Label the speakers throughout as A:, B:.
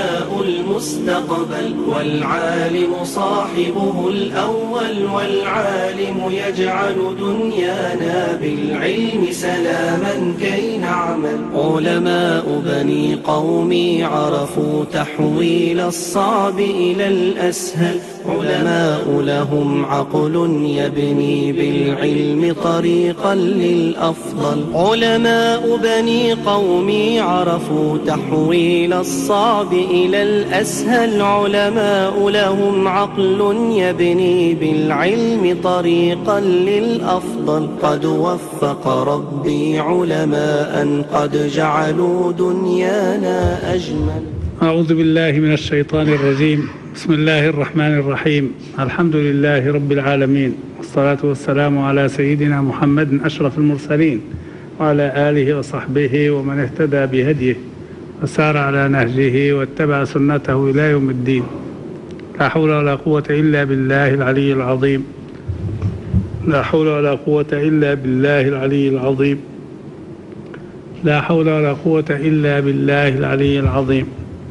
A: الأنبياء المستقبل، والعالم صاحبه الأول، والعالم يجعل دنيانا بالعلم سلاما كي نعمل. علماء بني قومي عرفوا تحويل الصعب إلى الأسهل، علماء لهم عقل يبني بالعلم طريقا للأفضل. علماء بني قومي عرفوا تحويل الصعب إلى الأسهل، علماء لهم عقل يبني بالعلم طريقا للأفضل. قد وفق ربي علماء قد جعلوا دنيانا أجمل.
B: أعوذ بالله من الشيطان الرجيم. بسم الله الرحمن الرحيم. الحمد لله رب العالمين، والصلاة والسلام على سيدنا محمد أشرف المرسلين، وعلى آله وصحبه ومن اهتدى بهديه وسار على نهجه واتبع سنته إلى يوم الدين. لا حول ولا قوة إلا بالله العلي العظيم. لا حول ولا قوة إلا بالله العلي العظيم. لا حول ولا قوة إلا بالله العلي العظيم.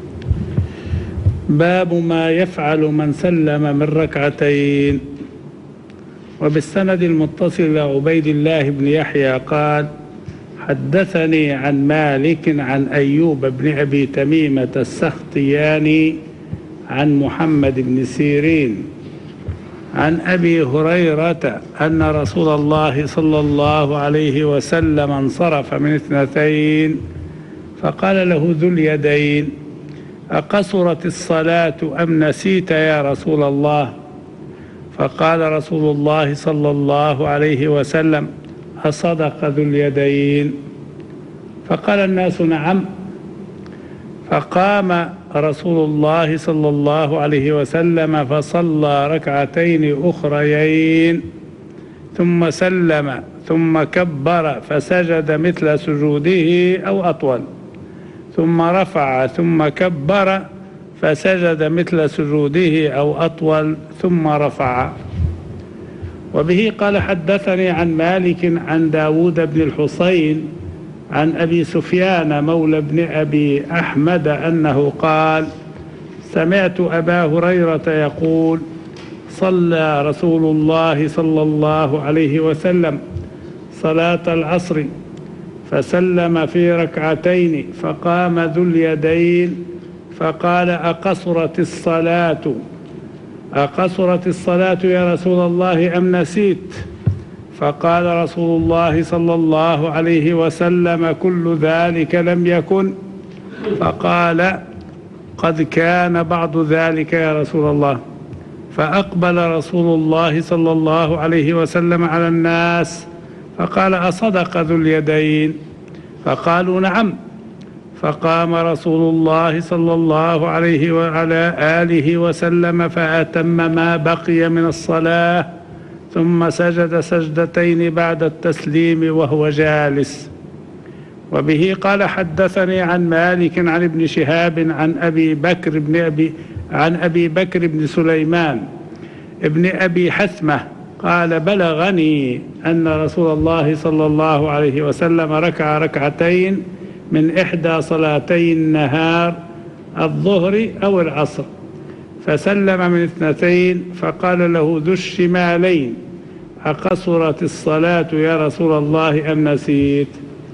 B: باب ما يفعل من سلم من ركعتين. وبالسند المتصل إلى عبيد الله بن يحيى قال: حدثني عن مالك عن أيوب بن أبي تميمة السختياني عن محمد بن سيرين عن أبي هريرة أن رسول الله صلى الله عليه وسلم انصرف من اثنتين فقال له ذو اليدين: أقصرت الصلاة أم نسيت يا رسول الله؟ فقال رسول الله صلى الله عليه وسلم: أصدق ذو اليدين؟ فقال الناس: نعم. فقام رسول الله صلى الله عليه وسلم فصلى ركعتين أخريين ثم سلم ثم كبر فسجد مثل سجوده أو أطول، ثم رفع ثم كبر فسجد مثل سجوده أو أطول ثم رفع. وبه قال: حدثني عن مالك عن داود بن الحصين عن أبي سفيان مولى بن أبي أحمد أنه قال: سمعت أبا هريرة يقول: صلى رسول الله صلى الله عليه وسلم صلاة العصر فسلم في ركعتين فقام ذو اليدين فقال: أقصرت الصلاة يا رسول الله أم نسيت؟ فقال رسول الله صلى الله عليه وسلم: كل ذلك لم يكن. فقال: قد كان بعض ذلك يا رسول الله. فأقبل رسول الله صلى الله عليه وسلم على الناس فقال: أصدق ذو اليدين؟ فقالوا: نعم. فقام رسول الله صلى الله عليه وعلى آله وسلم فأتم ما بقي من الصلاة ثم سجد سجدتين بعد التسليم وهو جالس. وبه قال: حدثني عن مالك عن ابن شهاب عن أبي بكر بن سليمان ابن أبي حثمة قال: بلغني أن رسول الله صلى الله عليه وسلم ركع ركعتين من إحدى صلاتي النهار الظهر أو العصر فسلم من اثنتين فقال له ذو الشمالين: أقصرت الصلاة يا رسول الله أم نسيت؟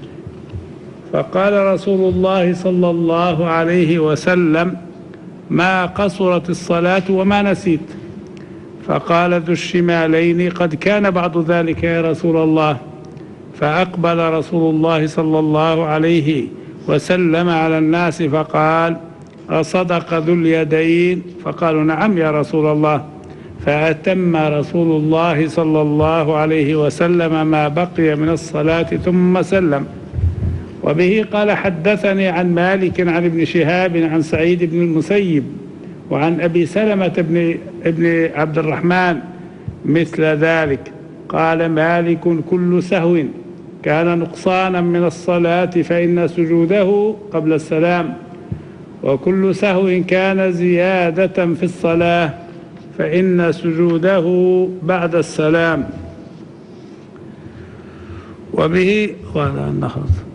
B: فقال رسول الله صلى الله عليه وسلم: ما قصرت الصلاة وما نسيت. فقال ذو الشمالين: قد كان بعض ذلك يا رسول الله. فأقبل رسول الله صلى الله عليه وسلم على الناس فقال: أصدق ذو اليدين؟ فقالوا: نعم يا رسول الله. فأتم رسول الله صلى الله عليه وسلم ما بقي من الصلاة ثم سلم. وبه قال: حدثني عن مالك عن ابن شهاب عن سعيد بن المسيب وعن أبي سلمة ابن عبد الرحمن مثل ذلك. قال مالك: كل سهو كان نقصانا من الصلاة فإن سجوده قبل السلام، وكل سهو كان زيادة في الصلاة فإن سجوده بعد السلام. وبه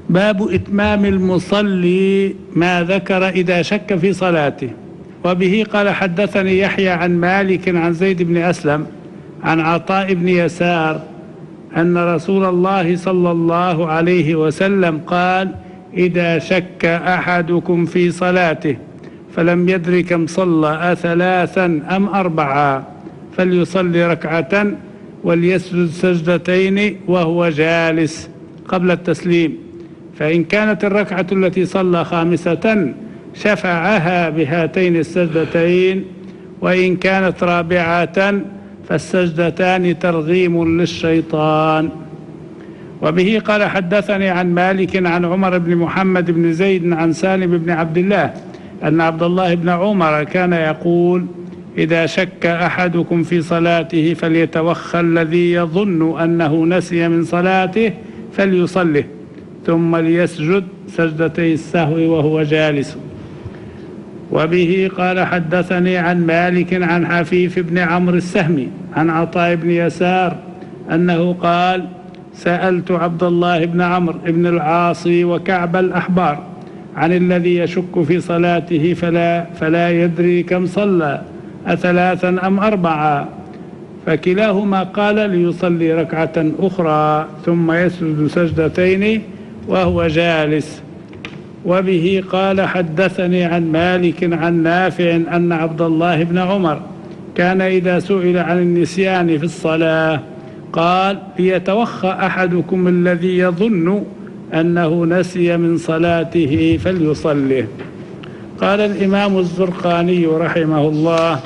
B: باب إتمام المصلي ما ذكر إذا شك في صلاته. وبه قال حدثني يحيى عن مالك عن زيد بن أسلم عن عطاء بن يسار أن رسول الله صلى الله عليه وسلم قال: إذا شك أحدكم في صلاته فلم يدر كم صلى أثلاثا أم أربعا فليصلي ركعة وليسجد سجدتين وهو جالس قبل التسليم، فإن كانت الركعة التي صلى خامسة شفعها بهاتين السجدتين، وإن كانت رابعة فالسجدتان ترغيم للشيطان. وبه قال حدثني عن مالك عن عمر بن محمد بن زيد عن سالم بن عبد الله أن عبد الله بن عمر كان يقول: إذا شك أحدكم في صلاته فليتوخى الذي يظن أنه نسي من صلاته فليصله ثم ليسجد سجدتي السهو وهو جالس. وبه قال حدثني عن مالك عن حفيف بن عمرو السهمي عن عطاء بن يسار أنه قال: سألت عبد الله بن عمرو بن العاص وكعب الأحبار عن الذي يشك في صلاته فلا يدري كم صلى أثلاثا أم أربعا، فكلاهما قال: ليصلي ركعة أخرى ثم يسجد سجدتين وهو جالس. وبه قال حدثني عن مالك عن نافع أن عبد الله بن عمر كان إذا سئل عن النسيان في الصلاة قال: ليتوخى أحدكم الذي يظن أنه نسي من صلاته فليصله. قال الإمام الزرقاني رحمه الله: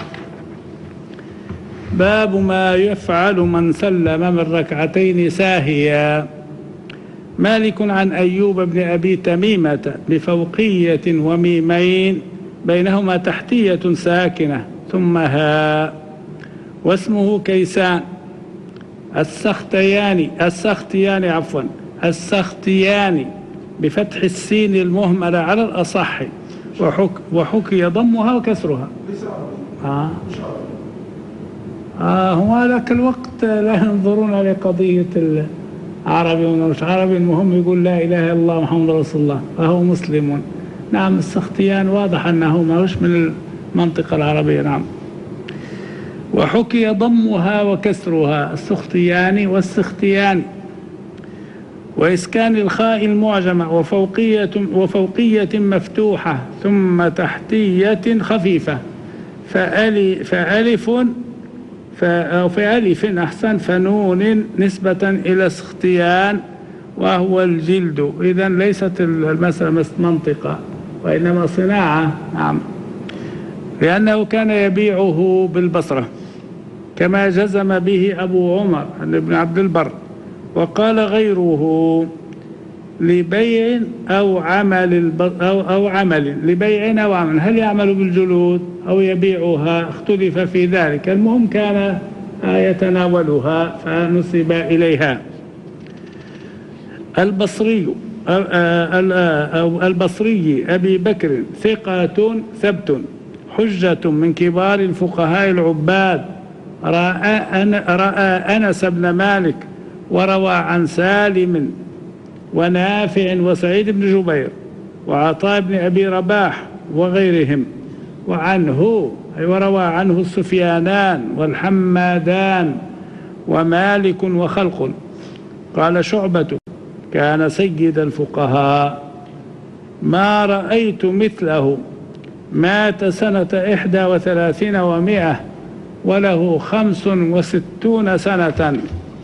B: باب ما يفعل من سلم من ركعتين ساهيا. مالك عن أيوب بن أبي تميمة بفوقية وميمين بينهما تحتية ساكنة ثم هاء، واسمه كيسان السختياني بفتح السين المهملة على الأصح، وحكي ضمها وكسرها. هم ذاك الوقت لا ينظرون لقضية العربي ومش عربي، المهم يقول لا إله إلا الله محمد رسول الله فهو مسلم. نعم، السختيان واضح أنه ما هوش من المنطقة العربية. نعم. وحكي ضمها وكسرها السختياني والسختياني، وإسكان الخاء المعجمة وفوقية مفتوحة ثم تحتية خفيفة فألف أحسن فنون نسبة إلى سختيان وهو الجلد. إذن ليست المسألة منطقة وإنما صناعة. نعم، لأنه كان يبيعه بالبصرة كما جزم به أبو عمر بن عبد البر. وقال غيره: لبيع أو عمل لبيع أو عمل، هل يعمل بالجلود أو يبيعها؟ اختلف في ذلك. المهم كان يتناولها فنسب إليها. البصري أبي بكر ثقة ثبت حجة من كبار الفقهاء العباد، رأى أنس بن مالك وروى عن سالم ونافع وسعيد بن جبير وعطاء بن أبي رباح وغيرهم، وروى عنه السفيانان والحمادان ومالك وخلق. قال شعبة: كان سيد الفقهاء ما رأيت مثله، مات سنة 31 و100 وله 65 سنة.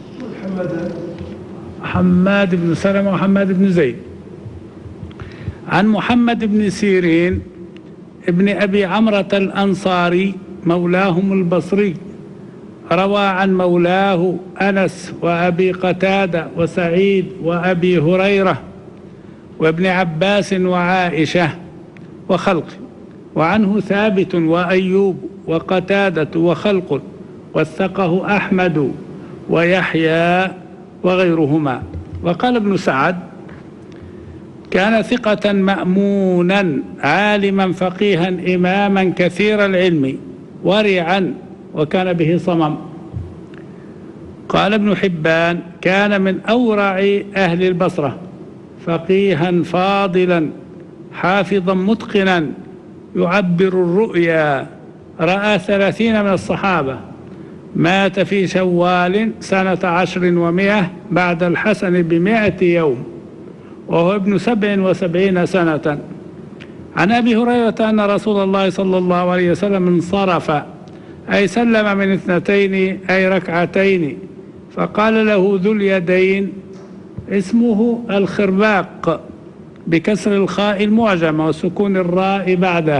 B: حماد بن سلمة وحماد بن زيد. عن محمد بن سيرين ابن أبي عمرة الأنصاري مولاهم البصري، روى عن مولاه أنس وأبي قتادة وسعيد وأبي هريرة وابن عباس وعائشة وخلق، وعنه ثابت وأيوب وقتادة وخلق، وثقه أحمد ويحيى وغيرهما. وقال ابن سعد: كان ثقة مأمونا عالما فقيها إماما كثير العلم ورعا وكان به صمم. قال ابن حبان: كان من أورع أهل البصرة، فقيها فاضلا حافظا متقنا يعبر الرؤيا، رأى 30 من الصحابة، مات في شوال سنة 10 و100 بعد الحسن ب100 يوم وهو ابن 77 سنة. عن أبي هريرة أن رسول الله صلى الله عليه وسلم انصرف أي سلم من 2 أي ركعتين، فقال له ذو اليدين اسمه الخرباق بكسر الخاء المعجمة وسكون الراء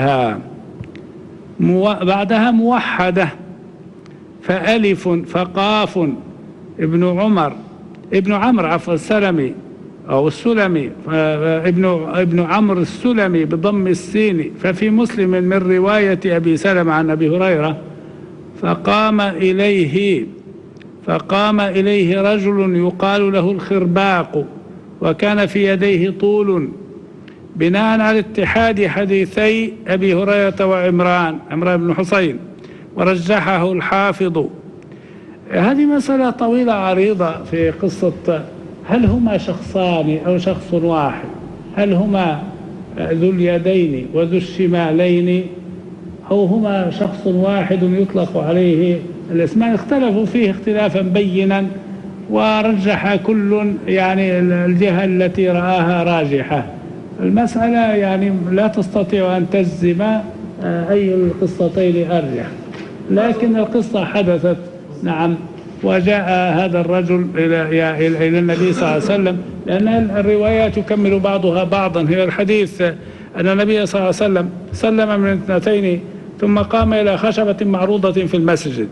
B: بعدها موحدة، فألف فقاف ابن عمرو السلمي أو السلمي، ابن عمرو السلمي بضم السين. ففي مسلم من رواية أبي سلمة عن أبي هريرة فقام إليه رجل يقال له الخرباق وكان في يديه طول، بناء على اتحاد حديثي أبي هريرة وعمران بن حسين، ورجحه الحافظ. هذه مسألة طويلة عريضة في قصة هل هما شخصان أو شخص واحد، هل هما ذو اليدين وذو الشمالين أو هما شخص واحد يطلق عليه الاسمان. اختلفوا فيه اختلافا بينا، ورجح كل يعني الجهة التي رآها راجحة. المسألة يعني لا تستطيع أن تجزم أي القصتين أرجح، لكن القصة حدثت نعم، وجاء هذا الرجل إلى النبي صلى الله عليه وسلم، لأن الروايات يكمل بعضها بعضا. هي الحديث أن النبي صلى الله عليه وسلم سلم من 2 ثم قام إلى خشبة معروضة في المسجد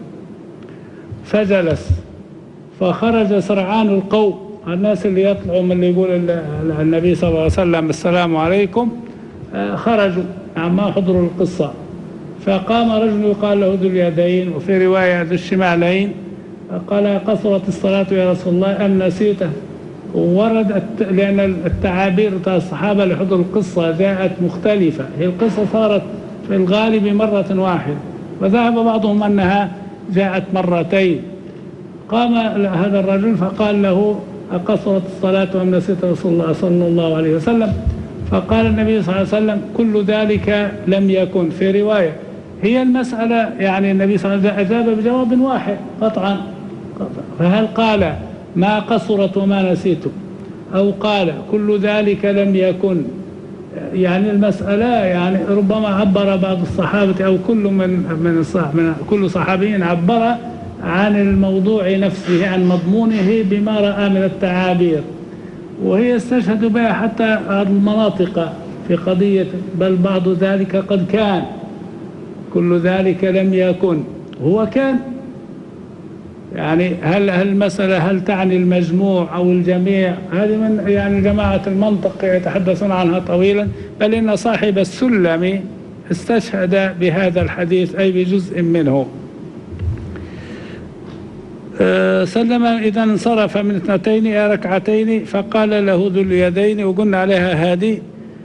B: فجلس، فخرج سرعان القوم، الناس اللي يطلعوا من اللي يقول النبي صلى الله عليه وسلم السلام عليكم خرجوا ما حضروا القصة. فقام رجل يقال له ذو اليدين وفي رواية ذو الشمالين، قال قصرت الصلاة يا رسول الله أم نسيته؟ ورد لأن التعابير بتاع الصحابة لحضور القصة جاءت مختلفة، هي القصة صارت في الغالب مرة واحدة، وذهب بعضهم أنها جاءت 2 قام هذا الرجل فقال له أقصرت الصلاة أم نسيت رسول الله صلى الله عليه وسلم؟ فقال النبي صلى الله عليه وسلم كل ذلك لم يكن. في رواية هي المسألة يعني النبي صلى الله عليه وسلم أجاب بجواب واحد قطعا، فهل قال ما قصرت وما نسيت أو قال كل ذلك لم يكن؟ يعني المسألة يعني ربما عبر بعض الصحابة أو كل صحابي عبر عن الموضوع نفسه عن مضمونه بما رأى من التعابير، وهي استشهد بها حتى المناطق في قضية بل بعض ذلك قد كان، كل ذلك لم يكن هو كان. يعني هل المسألة هل تعني المجموع أو الجميع؟ هذه من يعني جماعة المنطق يتحدثون عنها طويلا، بل إن صاحب السلم استشهد بهذا الحديث أي بجزء منه. سلم إذا انصرف من 2 ركعتين، فقال له ذو اليدين وقلنا عليها هذه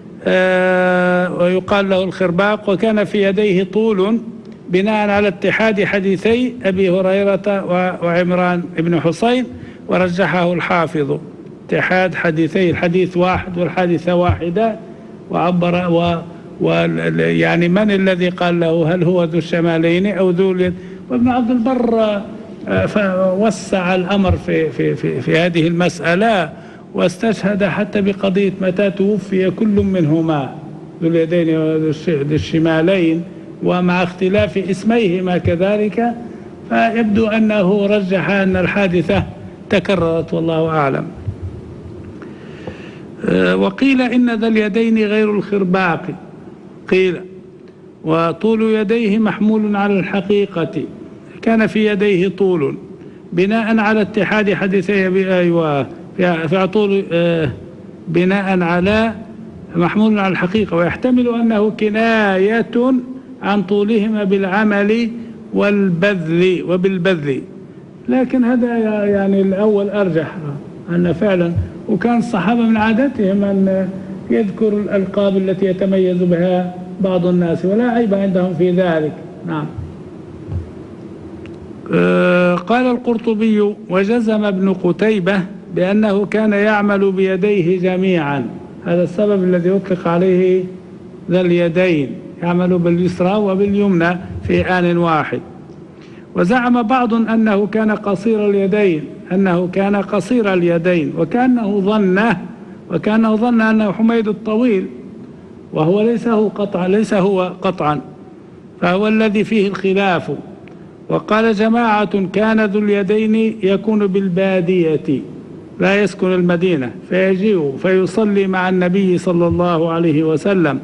B: ويقال له الخرباق، وكان في يديه طول بناء على اتحاد حديثي أبي هريرة وعمران بن حسين، ورجحه الحافظ اتحاد حديثي، الحديث واحد والحادثة واحدة، وعبر يعني من الذي قال له هل هو ذو الشمالين أو ذو اليد؟ وابن عبد البر فوسع الأمر في هذه المسألة، واستشهد حتى بقضية متى توفي كل منهما ذو اليدين وذو الشمالين، ومع اختلاف اسميهما كذلك، فيبدو أنه رجح أن الحادثة تكررت والله أعلم. وقيل إن ذا اليدين غير الخرباق، قيل وطول يديه محمول على الحقيقة، كان في يديه طول بناء على اتحاد حديثي في طول بناء على محمول على الحقيقة، ويحتمل أنه كناية عن طولهما بالعمل وبالبذل، لكن هذا يعني الأول أرجح أن فعلا، وكان الصحابة من عادتهم أن يذكر الألقاب التي يتميز بها بعض الناس ولا عيب عندهم في ذلك. نعم. قال القرطبي وجزم ابن قتيبة بأنه كان يعمل بيديه جميعا، هذا السبب الذي يطلق عليه ذا اليدين، يعمل باليسرى وباليمنى في آن واحد. وزعم بعض أنه كان قصير اليدين، وكأنه ظن أنه حميد الطويل، وهو ليس هو قطعا، فهو الذي فيه الخلاف. وقال جماعة كان ذو اليدين يكون بالبادية لا يسكن المدينة، فيجيء فيصلي مع النبي صلى الله عليه وسلم.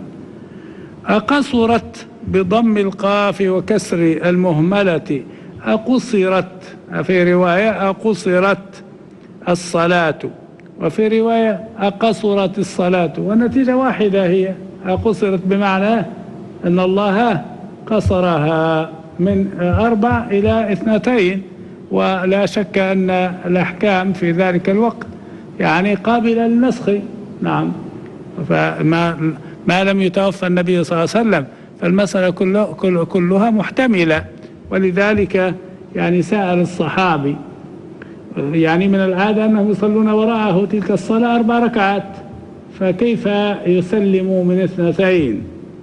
B: أقصرت بضم القاف وكسر المهملة، أقصرت في رواية أقصرت الصلاة، وفي رواية أقصرت الصلاة، والنتيجة واحدة، هي أقصرت بمعنى أن الله قصرها من 4 إلى 2، ولا شك أن الأحكام في ذلك الوقت يعني قابلة للنسخ. نعم، ما لم يتوفى النبي صلى الله عليه وسلم فالمسألة كلها محتملة. ولذلك يعني سأل الصحابي، يعني من العادة أنهم يصلون وراءه تلك الصلاة 4 ركعات، فكيف يسلموا من 2؟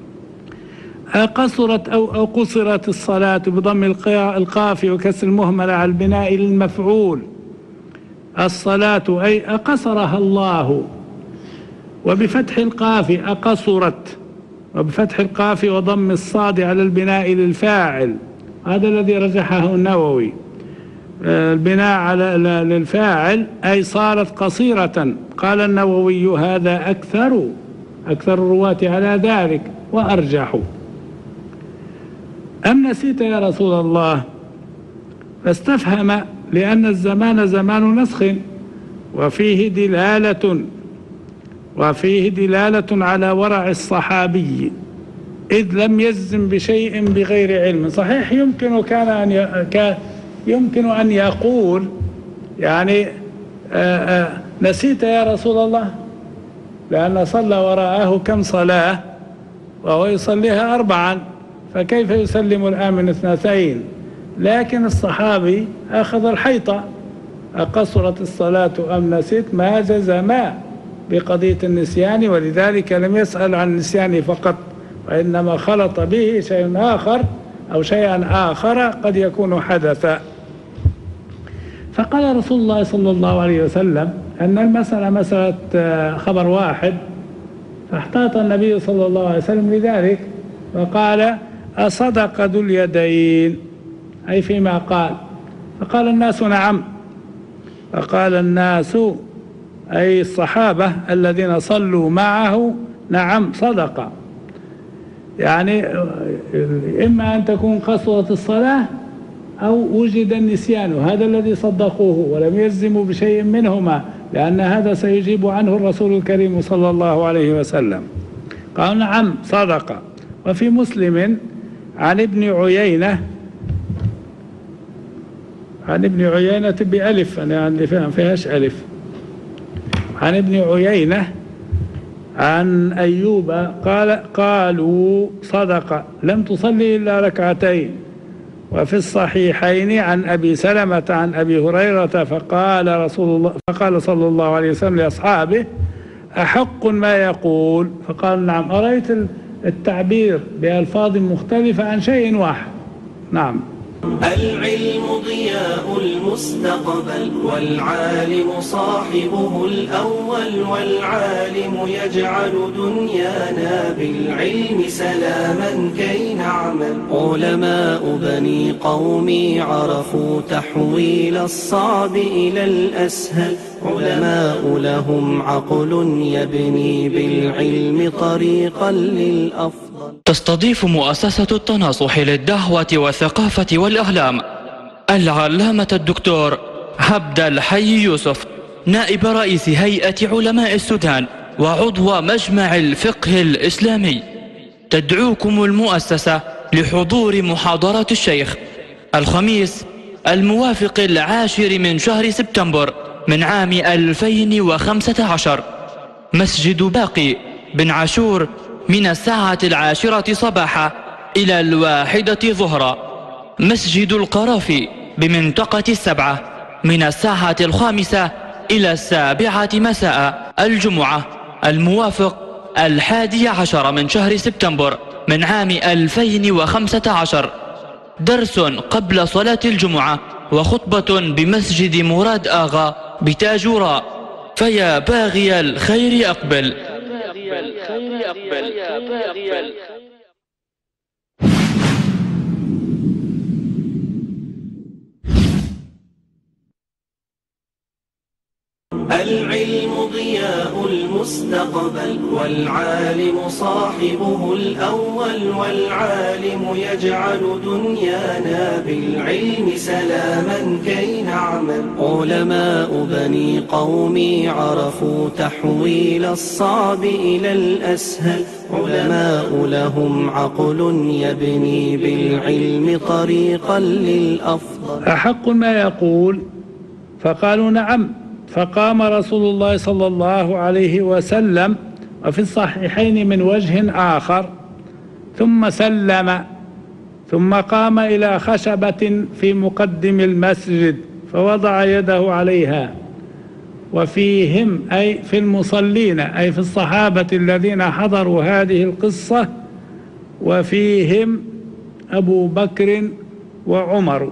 B: قصرت أو قصرت الصلاة بضم القاف وكسر المهملة على البناء للمفعول، الصلاة أي أقصرها الله، وبفتح القاف أقصرت، وبفتح القاف وضم الصاد على البناء للفاعل، هذا الذي رجحه النووي. البناء على للفاعل أي صارت قصيرة. قال النووي هذا أكثر الرواة على ذلك وأرجح. أم نسيت يا رسول الله؟ فاستفهم، لأن الزمان زمان نسخ، وفيه دلالة على ورع الصحابي، إذ لم يجزم بشيء بغير علم. صحيح يمكن أن يقول يعني نسيت يا رسول الله، لأن صلى وراءه كم صلاة وهو يصليها 4، فكيف يسلم الآن من 2؟ لكن الصحابي أخذ الحيطة، أقصرت الصلاة أم نسيت، ما جزم بقضية النسيان، ولذلك لم يسأل عن النسيان فقط، وإنما خلط به شيء آخر أو شيئا آخر قد يكون حدثا. فقال رسول الله صلى الله عليه وسلم أن المسألة مسألة خبر واحد، فاحتاط النبي صلى الله عليه وسلم لذلك، وقال أصدق ذو اليدين، أي فيما قال. فقال الناس نعم، فقال الناس أي الصحابة الذين صلوا معه نعم صدق، يعني إما أن تكون قصرت الصلاة أو وجد النسيان، هذا الذي صدقوه ولم يجزموا بشيء منهما، لأن هذا سيجيب عنه الرسول الكريم صلى الله عليه وسلم. قال نعم صدق. وفي مسلم عن ابن عيينة بألف، أنا عندي فيهاش ألف، عن ابن عيينة عن أيوب قالوا صدق لم تصلي إلا 2. وفي الصحيحين عن أبي سلمة عن أبي هريرة فقال صلى الله عليه وسلم لأصحابه أحق ما يقول؟ فقال نعم. أرأيت التعبير بألفاظ مختلفة عن شيء واحد. نعم.
A: العلم ضياء المستقبل، والعالم صاحبه الأول، والعالم يجعل دنيانا بالعلم سلاما كي نعمل. علماء بني قومي عرفوا تحويل الصعب إلى الأسهل، علماء لهم عقل يبني بالعلم طريقا للأفضل.
C: تستضيف مؤسسة التناصح للدعوة والثقافة والإعلام العلامة الدكتور عبد الحي يوسف، نائب رئيس هيئة علماء السودان وعضو مجمع الفقه الإسلامي، تدعوكم المؤسسة لحضور محاضرة الشيخ الخميس الموافق 10 من شهر سبتمبر من عام 2015، مسجد باقي بن عاشور، من 10:10 صباحا إلى 1 ظهرا. مسجد القرافي بمنطقة 7 من 5 إلى 7 مساء الجمعة الموافق 11 من شهر سبتمبر من عام 2015. درس قبل صلاة الجمعة وخطبة بمسجد مراد آغا بتاجوراء. فيا باغي الخير أقبل.
A: العلم ضياء المستقبل والعالم صاحبه الأول، والعالم يجعل دنيانا بالعلم سلاما كي نعمل. علماء بني قومي عرفوا تحويل الصعب إلى الأسهل، علماء لهم عقل يبني بالعلم طريقا للأفضل.
B: أحق ما يقول؟ فقالوا نعم. فقام رسول الله صلى الله عليه وسلم وفي الصحيحين من وجه آخر ثم سلم، ثم قام إلى خشبة في مقدم المسجد فوضع يده عليها، وفيهم أي في المصلين أي في الصحابة الذين حضروا هذه القصة، وفيهم أبو بكر وعمر،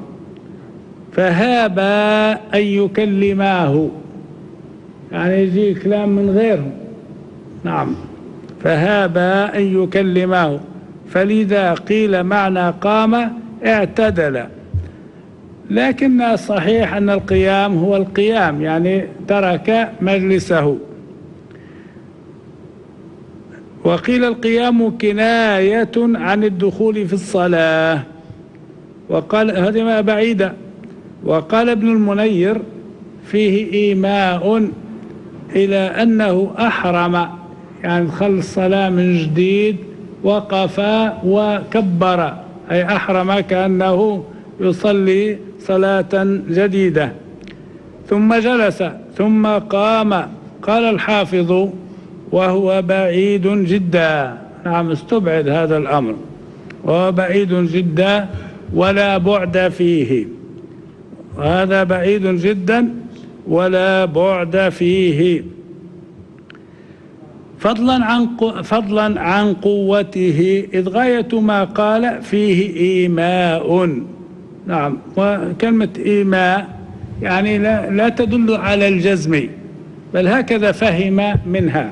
B: فهابا أن يكلماه، يعني يجي كلام من غيرهم. نعم، فهابا أن يكلماه، فلذا قيل معنى قام اعتدل، لكن الصحيح أن القيام هو القيام، يعني ترك مجلسه. وقيل القيام كناية عن الدخول في الصلاة، وقال هذه بعيدة. وقال ابن المنير فيه إيماء إلى أنه أحرم، يعني دخل الصلاة من جديد، وقف وكبر، أي أحرم كأنه يصلي صلاة جديدة، ثم جلس ثم قام. قال الحافظ وهو بعيد جدا. نعم، استبعد هذا الأمر، وهو بعيد جدا ولا بعد فيه، وهذا بعيد جدا ولا بعد فيه. فضلا عن قوته، إذ غاية ما قال فيه إيماء. نعم، وكلمة إيماء يعني لا تدل على الجزم، بل هكذا فهم منها.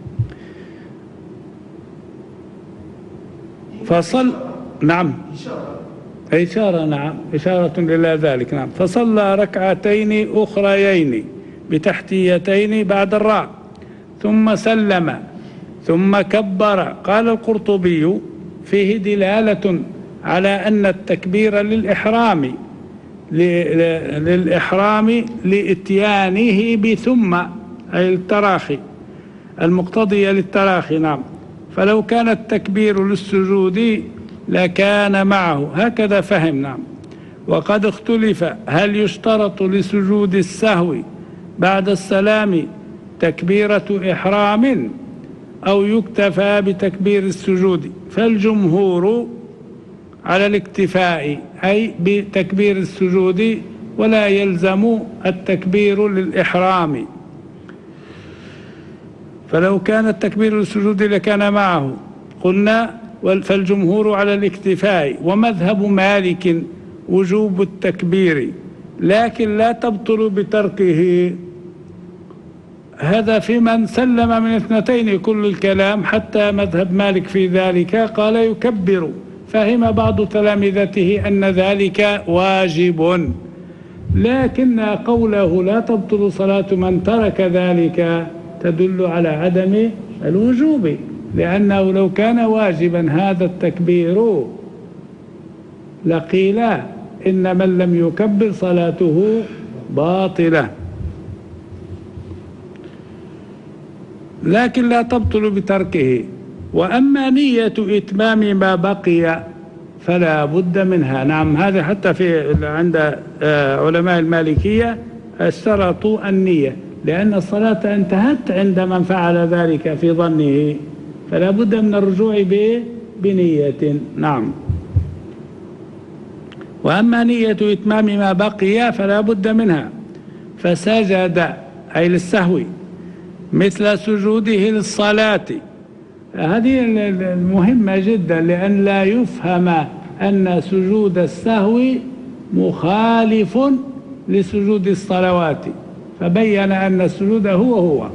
B: نعم، إشارة، نعم، إشارة إلى ذلك. نعم، فصلى ركعتين أخريين بتحتيتين بعد الراء، ثم سلم ثم كبر. قال القرطبي فيه دلالة على أن التكبير للإحرام لإتيانه بثم، أي التراخي المقتضية للتراخي. نعم، فلو كان التكبير للسجود لكان معه، هكذا فهم. نعم، وقد اختلف هل يشترط لسجود السهو بعد السلام تكبيرة إحرام أو يكتفى بتكبير السجود، فالجمهور على الاكتفاء أي بتكبير السجود، ولا يلزم التكبير للإحرام. فلو كان التكبير للسجود لكان معه، قلنا فالجمهور على الاكتفاء، ومذهب مالك وجوب التكبير لكن لا تبطل بتركه. هذا في من سلم من اثنتين كل الكلام، حتى مذهب مالك في ذلك قال يكبر، فهم بعض تلامذته أن ذلك واجب، لكن قوله لا تبطل صلاة من ترك ذلك تدل على عدم الوجوب، لأنه لو كان واجبا هذا التكبير لقيل إن من لم يكبر صلاته باطلة، لكن لا تبطل بتركه. وأما نية إتمام ما بقي فلا بد منها. نعم، هذا حتى عند علماء المالكية اشترطوا النية، لأن الصلاة انتهت عند من فعل ذلك في ظنه، فلا بد من الرجوع بنية. نعم، وأما نية إتمام ما بقي فلا بد منها. فسجد أي للسهو، مثل سجوده للصلاة. هذه المهمة جدا، لأن لا يفهم أن سجود السهو مخالف لسجود الصلوات، فبين أن السجود هو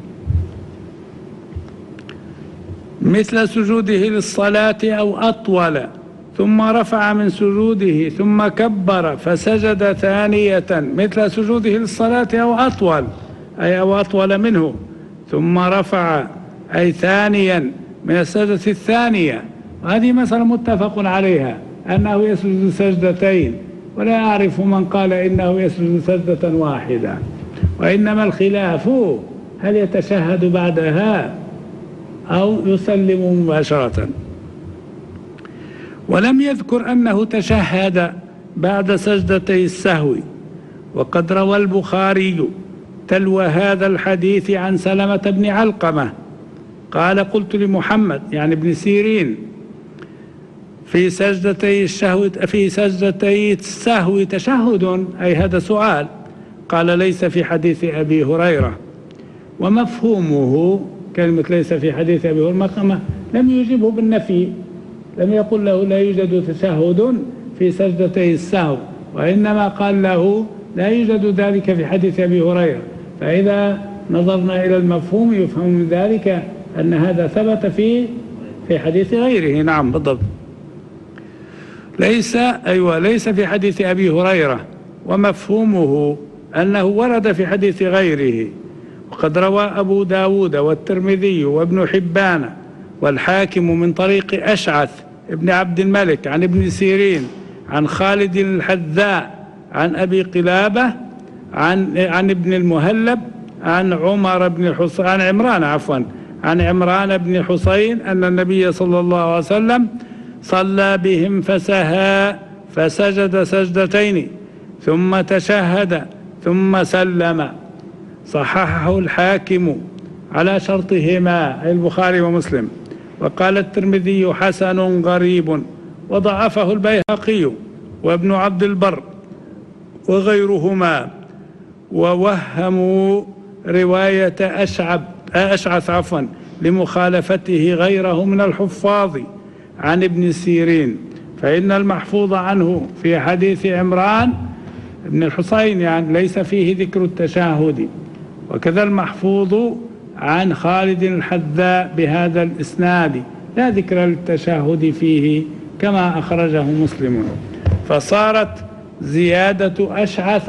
B: مثل سجوده للصلاة أو أطول، ثم رفع من سجوده ثم كبر فسجد ثانية مثل سجوده للصلاة أو أطول، أي أو أطول منه، ثم رفع أي ثانيا من السجدة الثانية. وهذه مسألة متفق عليها أنه يسجد سجدتين، ولا أعرف من قال إنه يسجد سجدة واحدة، وإنما الخلاف هل يتشهد بعدها أو يسلم مباشرة. ولم يذكر أنه تشهد بعد سجدتي السهو. وقد روى البخاري تلو هذا الحديث عن سلمة بن علقمة قال: قلت لمحمد يعني ابن سيرين في سجدتي السهو تشهد، أي هذا سؤال. قال: ليس في حديث أبي هريرة. ومفهومه كلمة ليس في حديث أبي هريرة لم يجبه بالنفي، لم يقل له لا يوجد تشهد في سجدتي السهو، وإنما قال له لا يوجد ذلك في حديث أبي هريرة. فإذا نظرنا إلى المفهوم يفهم من ذلك أن هذا ثبت في حديث غيره. نعم بالضبط، ليس في حديث أبي هريرة، ومفهومه أنه ورد في حديث غيره. وقد روى أبو داود والترمذي وابن حبان والحاكم من طريق أشعث ابن عبد الملك عن ابن سيرين عن خالد الحذاء عن أبي قلابة عن ابن المهلب عن عمران بن حسين أن النبي صلى الله عليه وسلم صلى بهم فسهى فسجد سجدتين ثم تشهد ثم سلم. صححه الحاكم على شرطهما البخاري ومسلم. وقال الترمذي حسن غريب، وضعفه البيهقي وابن عبد البر وغيرهما، ووهموا رواية أشعث لمخالفته غيره من الحفاظ عن ابن سيرين، فإن المحفوظ عنه في حديث عمران بن الحسين يعني ليس فيه ذكر التشهد، وكذا المحفوظ عن خالد الحذاء بهذا الإسناد لا ذكر للتشهد فيه كما أخرجه مسلم. فصارت زيادة أشعث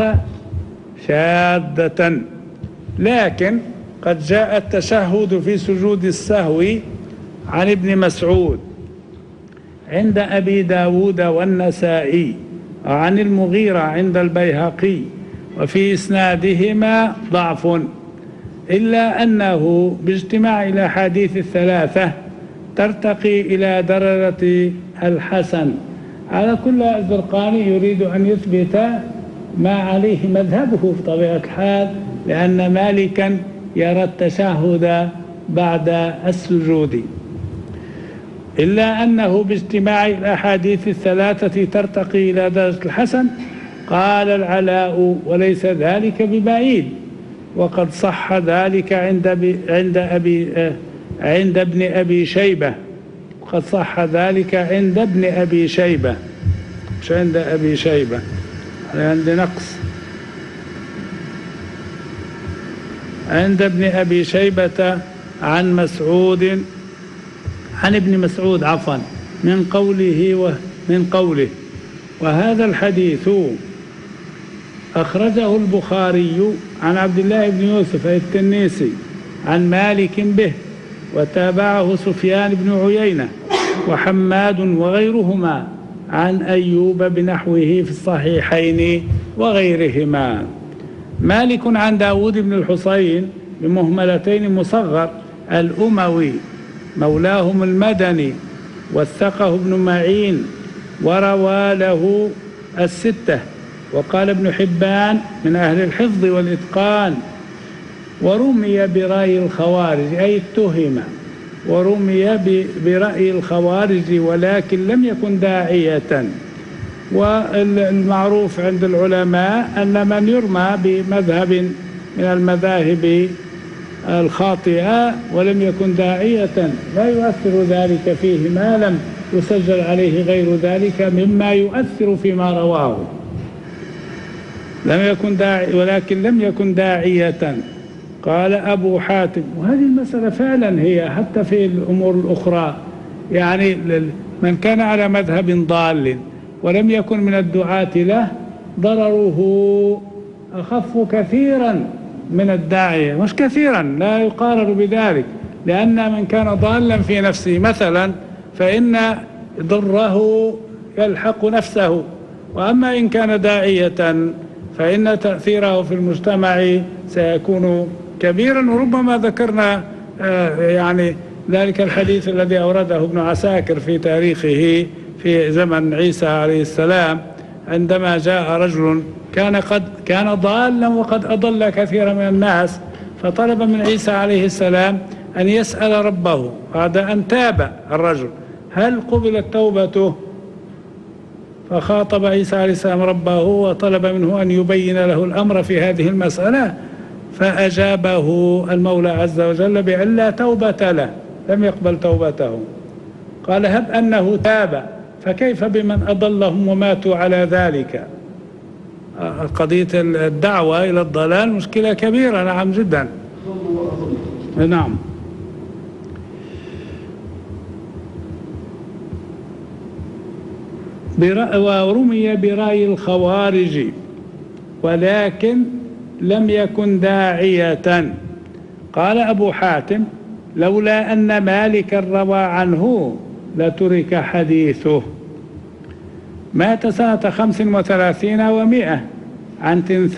B: شاذة، لكن قد جاء التشهد في سجود السهو عن ابن مسعود عند أبي داود والنسائي، وعن المغيرة عند البيهقي، وفي إسنادهما ضعف، إلا أنه باجتماع الأحاديث الثلاثة ترتقي إلى درجة الحسن. على كل الزرقاني يريد أن يثبت ما عليه مذهبه بطبيعة الحال، لأن مالكا يرى التشهد بعد السجود، إلا أنه باجتماع الأحاديث الثلاثة ترتقي إلى درجة الحسن. قال العلاء: وليس ذلك ببعيد، وقد صح ذلك عند ابن أبي شيبة. وقد صح ذلك عند ابن أبي شيبة، مش عند أبي شيبة، عند نقص، عند ابن أبي شيبة عن ابن مسعود من قوله. وهذا الحديث أخرجه البخاري عن عبد الله بن يوسف التنيسي عن مالك به، وتابعه سفيان بن عيينة وحماد وغيرهما عن أيوب بنحوه في الصحيحين وغيرهما. مالك عن داود بن الحسين بمهملتين مصغر الأموي مولاهم المدني، وثقه ابن معين وروى له الستة. وقال ابن حبان من أهل الحفظ والإتقان. ورمي برأي الخوارج، أي اتهم ورمي برأي الخوارج، ولكن لم يكن داعية. والمعروف عند العلماء أن من يرمى بمذهب من المذاهب الخاطئة ولم يكن داعية لا يؤثر ذلك فيه ما لم يسجل عليه غير ذلك مما يؤثر فيما رواه. لم يكن داعي ولكن لم يكن داعية. قال أبو حاتم، وهذه المسألة فعلا هي حتى في الأمور الأخرى، يعني من كان على مذهب ضال ولم يكن من الدعاة له ضرره أخف كثيرا من الداعية، مش كثيرا، لا يقارن بذلك، لأن من كان ضالا في نفسه مثلا فإن ضره يلحق نفسه، وأما إن كان داعية فإن تأثيره في المجتمع سيكون كبيرا. وربما ذكرنا يعني ذلك الحديث الذي أورده ابن عساكر في تاريخه في زمن عيسى عليه السلام، عندما جاء رجل كان ضالا وقد أضل كثيرا من الناس، فطلب من عيسى عليه السلام أن يسأل ربه بعد أن تاب الرجل هل قبلت توبته، فخاطب عيسى عليه السلام ربه وطلب منه أن يبين له الأمر في هذه المسألة، فأجابه المولى عز وجل بأن لا توبة له، لم يقبل توبته. قال هب أنه تاب فكيف بمن أضلهم وماتوا على ذلك. قضية الدعوة إلى الضلال مشكلة كبيرة، نعم جدا، نعم. ورمي برأي الخوارج ولكن لم يكن داعية. قال أبو حاتم لولا أن مالكا روى عنه لترك حديثه. مات سنة 35 و100 عن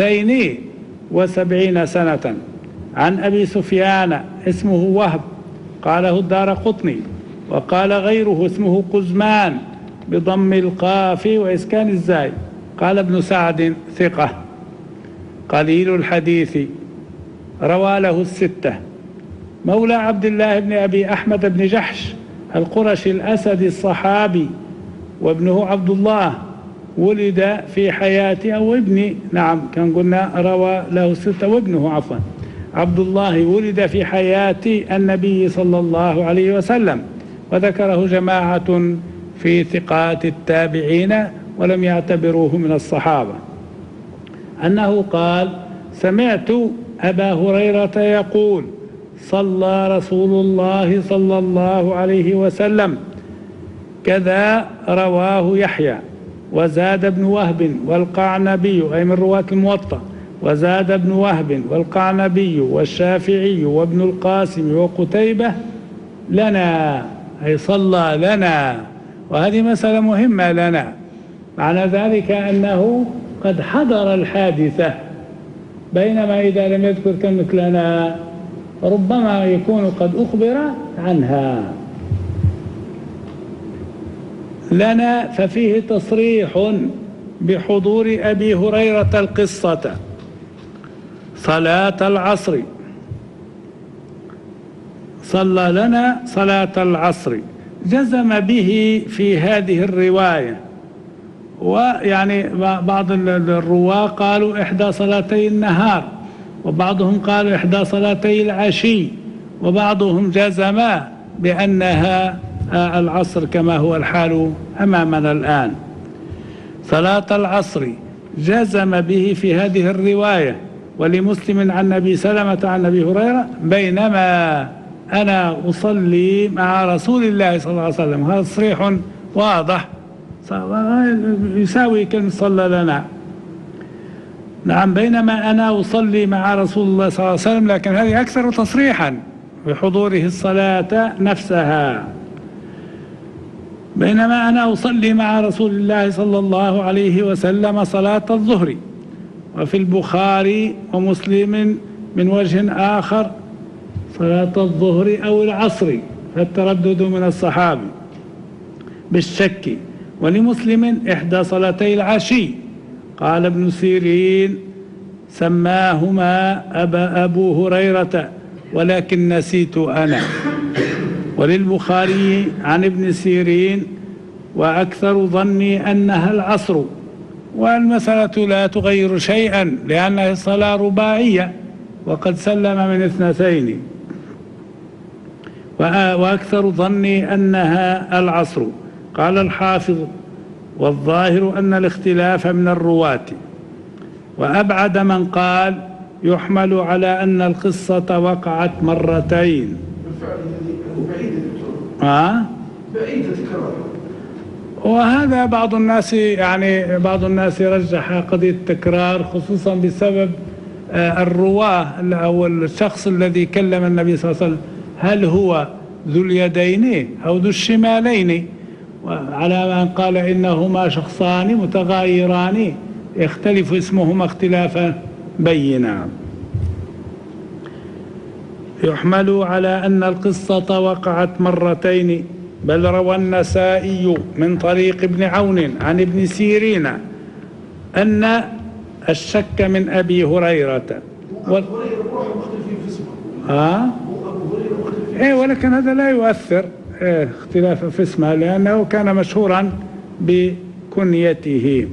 B: 72 سنة عن أبي سفيان اسمه وهب قاله الدارقطني، وقال غيره اسمه قزمان بضم القاف وإسكان الزاي. قال ابن سعد ثقة قليل الحديث روى له الستة. مولى عبد الله بن أبي أحمد بن جحش القرشي الأسدي الصحابي، وابنه عبد الله ولد في حياته أو ابني، نعم كان قلنا روى له الستة وابنه عفوا، عبد الله ولد في حياة النبي صلى الله عليه وسلم، وذكره جماعة في ثقات التابعين ولم يعتبروه من الصحابة، أنه قال سمعت أبا هريرة يقول صلى رسول الله صلى الله عليه وسلم كذا. رواه يحيى وزاد ابن وهب والقعنبي أي من رواة الموطأ، وزاد ابن وهب والقعنبي والشافعي وابن القاسم وقتيبة لنا أي صلى لنا، وهذه مسألة مهمة لنا، معنى ذلك أنه قد حضر الحادثة، بينما إذا لم يذكر كلمة لنا ربما يكون قد أخبر عنها. لنا ففيه تصريح بحضور أبي هريرة القصة صلاة العصر، صلى لنا صلاة العصر، جزم به في هذه الرواية. ويعني بعض الرواة قالوا إحدى صلاتي النهار، وبعضهم قالوا إحدى صلاتي العشي، وبعضهم جزم بأنها العصر كما هو الحال أمامنا الآن. صلاة العصر جزم به في هذه الرواية. ولمسلم عن أبي سلمة عن أبي هريرة بينما أنا أصلي مع رسول الله صلى الله عليه وسلم، هذا تصريح واضح يساوي كلمة صلى لنا، نعم، بينما أنا أصلي مع رسول الله صلى الله عليه وسلم، لكن هذه أكثر تصريحا بحضوره الصلاة نفسها. بينما أنا أصلي مع رسول الله صلى الله عليه وسلم صلاة الظهر. وفي البخاري ومسلم من وجه آخر صلاة الظهر أو العصر، فالتردد من الصحابي بالشك. ولمسلم إحدى صلاتي العشي. قال ابن سيرين سماهما أبو هريرة ولكن نسيت أنا. وللبخاري عن ابن سيرين وأكثر ظني أنها العصر. والمسألة لا تغير شيئا لأنها الصلاة رباعية، وقد سلم من 2، وأكثر ظني أنها العصر. قال الحافظ: والظاهر أن الاختلاف من الرواة. وأبعد من قال يحمل على أن القصة وقعت مرتين. وهذا بعض الناس رجح قضية التكرار، خصوصا بسبب الرواه أو الشخص الذي كلم النبي صلى الله عليه وسلم، هل هو ذو اليدين أو ذو الشمالين؟ على من قال إنهما شخصان متغايران يختلف اسمهما اختلافا بينا. يحمل على أن القصة وقعت مرتين، بل روى النسائي من طريق ابن عون عن ابن سيرين أن الشك من أبي هريرة ولكن هذا لا يؤثر اختلاف في اسمه، لأنه كان مشهورا بكنيته.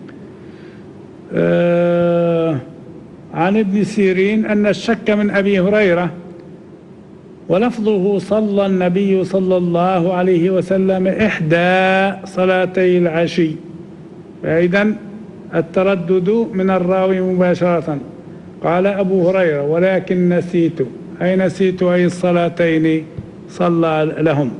B: عن ابن سيرين أن الشك من أبي هريرة، ولفظه: صلى النبي صلى الله عليه وسلم إحدى صلاتي العشي. فإذن التردد من الراوي مباشرة. قال أبو هريرة: ولكن نسيت. أي نسيت أي الصلاتين صلى لهم.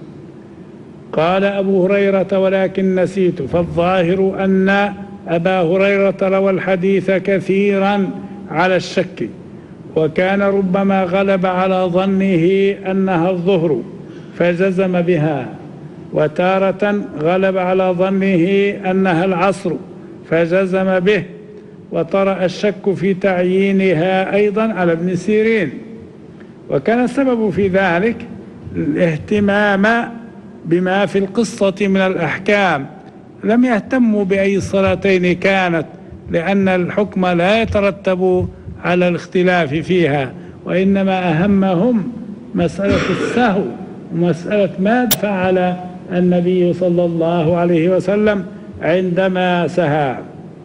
B: قال أبو هريرة: ولكن نسيت. فالظاهر أن أبا هريرة روى الحديث كثيرا على الشك، وكان ربما غلب على ظنه أنها الظهر فجزم بها، وتارة غلب على ظنه أنها العصر فجزم به، وطرأ الشك في تعيينها أيضا على ابن سيرين. وكان السبب في ذلك الاهتمام بما في القصة من الأحكام، لم يهتموا بأي الصلاتين كانت، لأن الحكم لا يترتب على الاختلاف فيها، وإنما أهمهم مسألة السهو ومسألة ما فعل النبي صلى الله عليه وسلم عندما سهى.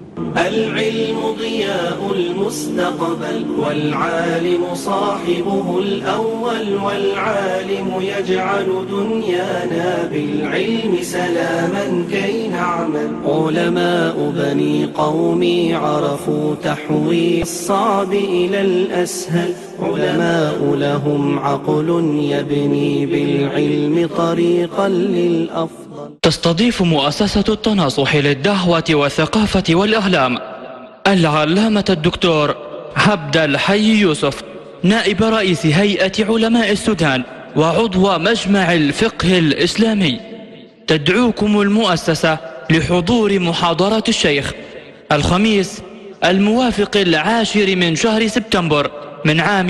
A: العلم ضياء المستقبل، والعالم صاحبه الأول، والعالم يجعل دنيانا بالعلم سلاما كي نعمل. علماء بني قومي عرفوا تحويل الصعب إلى الأسهل، علماء لهم عقل يبني بالعلم طريقا للأفضل.
C: تستضيف مؤسسة التناصح للدعوة والثقافة والإعلام العلامة الدكتور عبد الحي يوسف، نائب رئيس هيئة علماء السودان وعضو مجمع الفقه الإسلامي، تدعوكم المؤسسة لحضور محاضرة الشيخ الخميس الموافق 10 من شهر سبتمبر من عام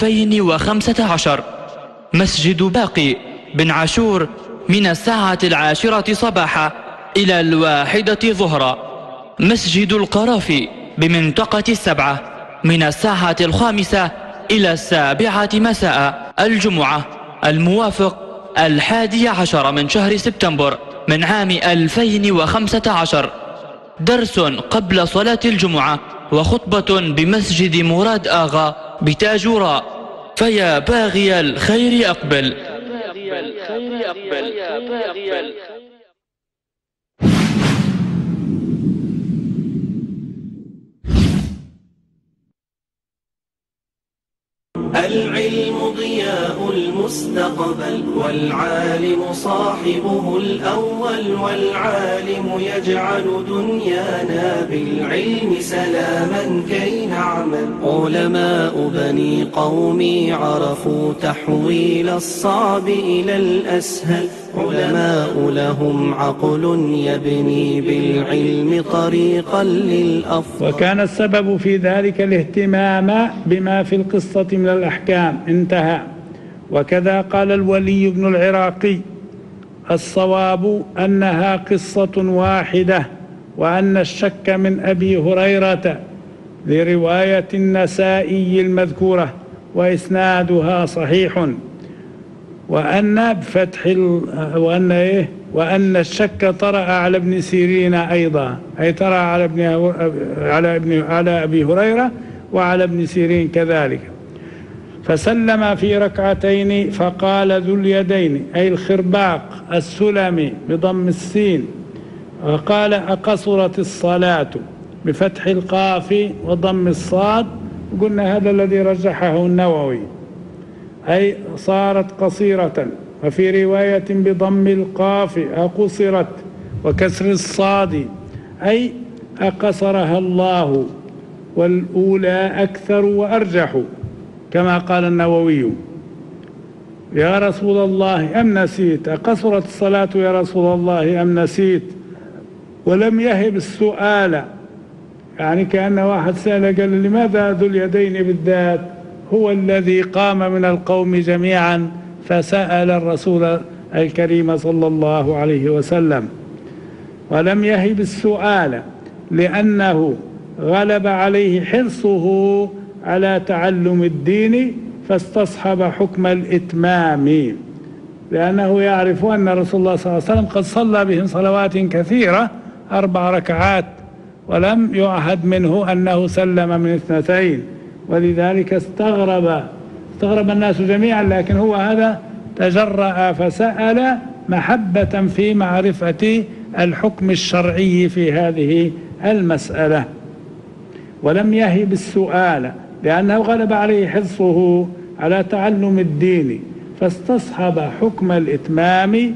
C: 2015، مسجد باقي بن عاشور، من الساعة 10 صباحا إلى 1 ظهرا. مسجد القرافي بمنطقة 7 من الساعة 5 إلى 7 مساء الجمعة الموافق 11 من شهر سبتمبر من عام 2015. درس قبل صلاة الجمعة وخطبة بمسجد مراد آغا بتاجوراء. فيا باغي الخير أقبل.
A: العلم ضياء المستقبل، والعالم صاحبه الأول، والعالم يجعل دنيانا بالعلم سلاما كي نعمل. علماء بني قومي عرفوا تحويل الصعب إلى الأسهل، علماء لهم عقل يبني بالعلم طريقا للأفضل.
B: وكان السبب في ذلك الاهتمام بما في القصة من الأحكام. انتهى. وكذا قال الولي بن العراقي: الصواب أنها قصة واحدة، وأن الشك من أبي هريرة لرواية النسائي المذكورة وإسنادها صحيح، وأن الشك طرأ على ابن سيرين أيضا، أي طرأ على أبي هريرة، وعلى ابن سيرين كذلك. فسلم في ركعتين فقال ذو اليدين أي الخرباق السلمي بضم السين، وقال أقصرت الصلاة بفتح القاف وضم الصاد، قلنا هذا الذي رجحه النووي، أي صارت قصيرة. وفي رواية بضم القاف أقصرت وكسر الصاد أي أقصرها الله، والأولى أكثر وأرجح كما قال النووي. يا رسول الله أم نسيت؟ أقصرت الصلاة يا رسول الله أم نسيت؟ ولم يهب السؤال، يعني كأن واحد سأل قال لماذا ذو اليدين بالذات؟ هو الذي قام من القوم جميعا فسأل الرسول الكريم صلى الله عليه وسلم. ولم يهب السؤال لأنه غلب عليه حرصه على تعلم الدين فاستصحب حكم الإتمام، لأنه يعرف أن رسول الله صلى الله عليه وسلم قد صلى بهم صلوات كثيرة 4 ركعات ولم يعهد منه أنه سلم من 2، ولذلك استغرب الناس جميعا، لكن هو هذا تجرأ فسأل محبة في معرفة الحكم الشرعي في هذه المسألة. ولم يهب السؤال لأنه غلب عليه حرصه على تعلم الدين فاستصحب حكم الإتمام،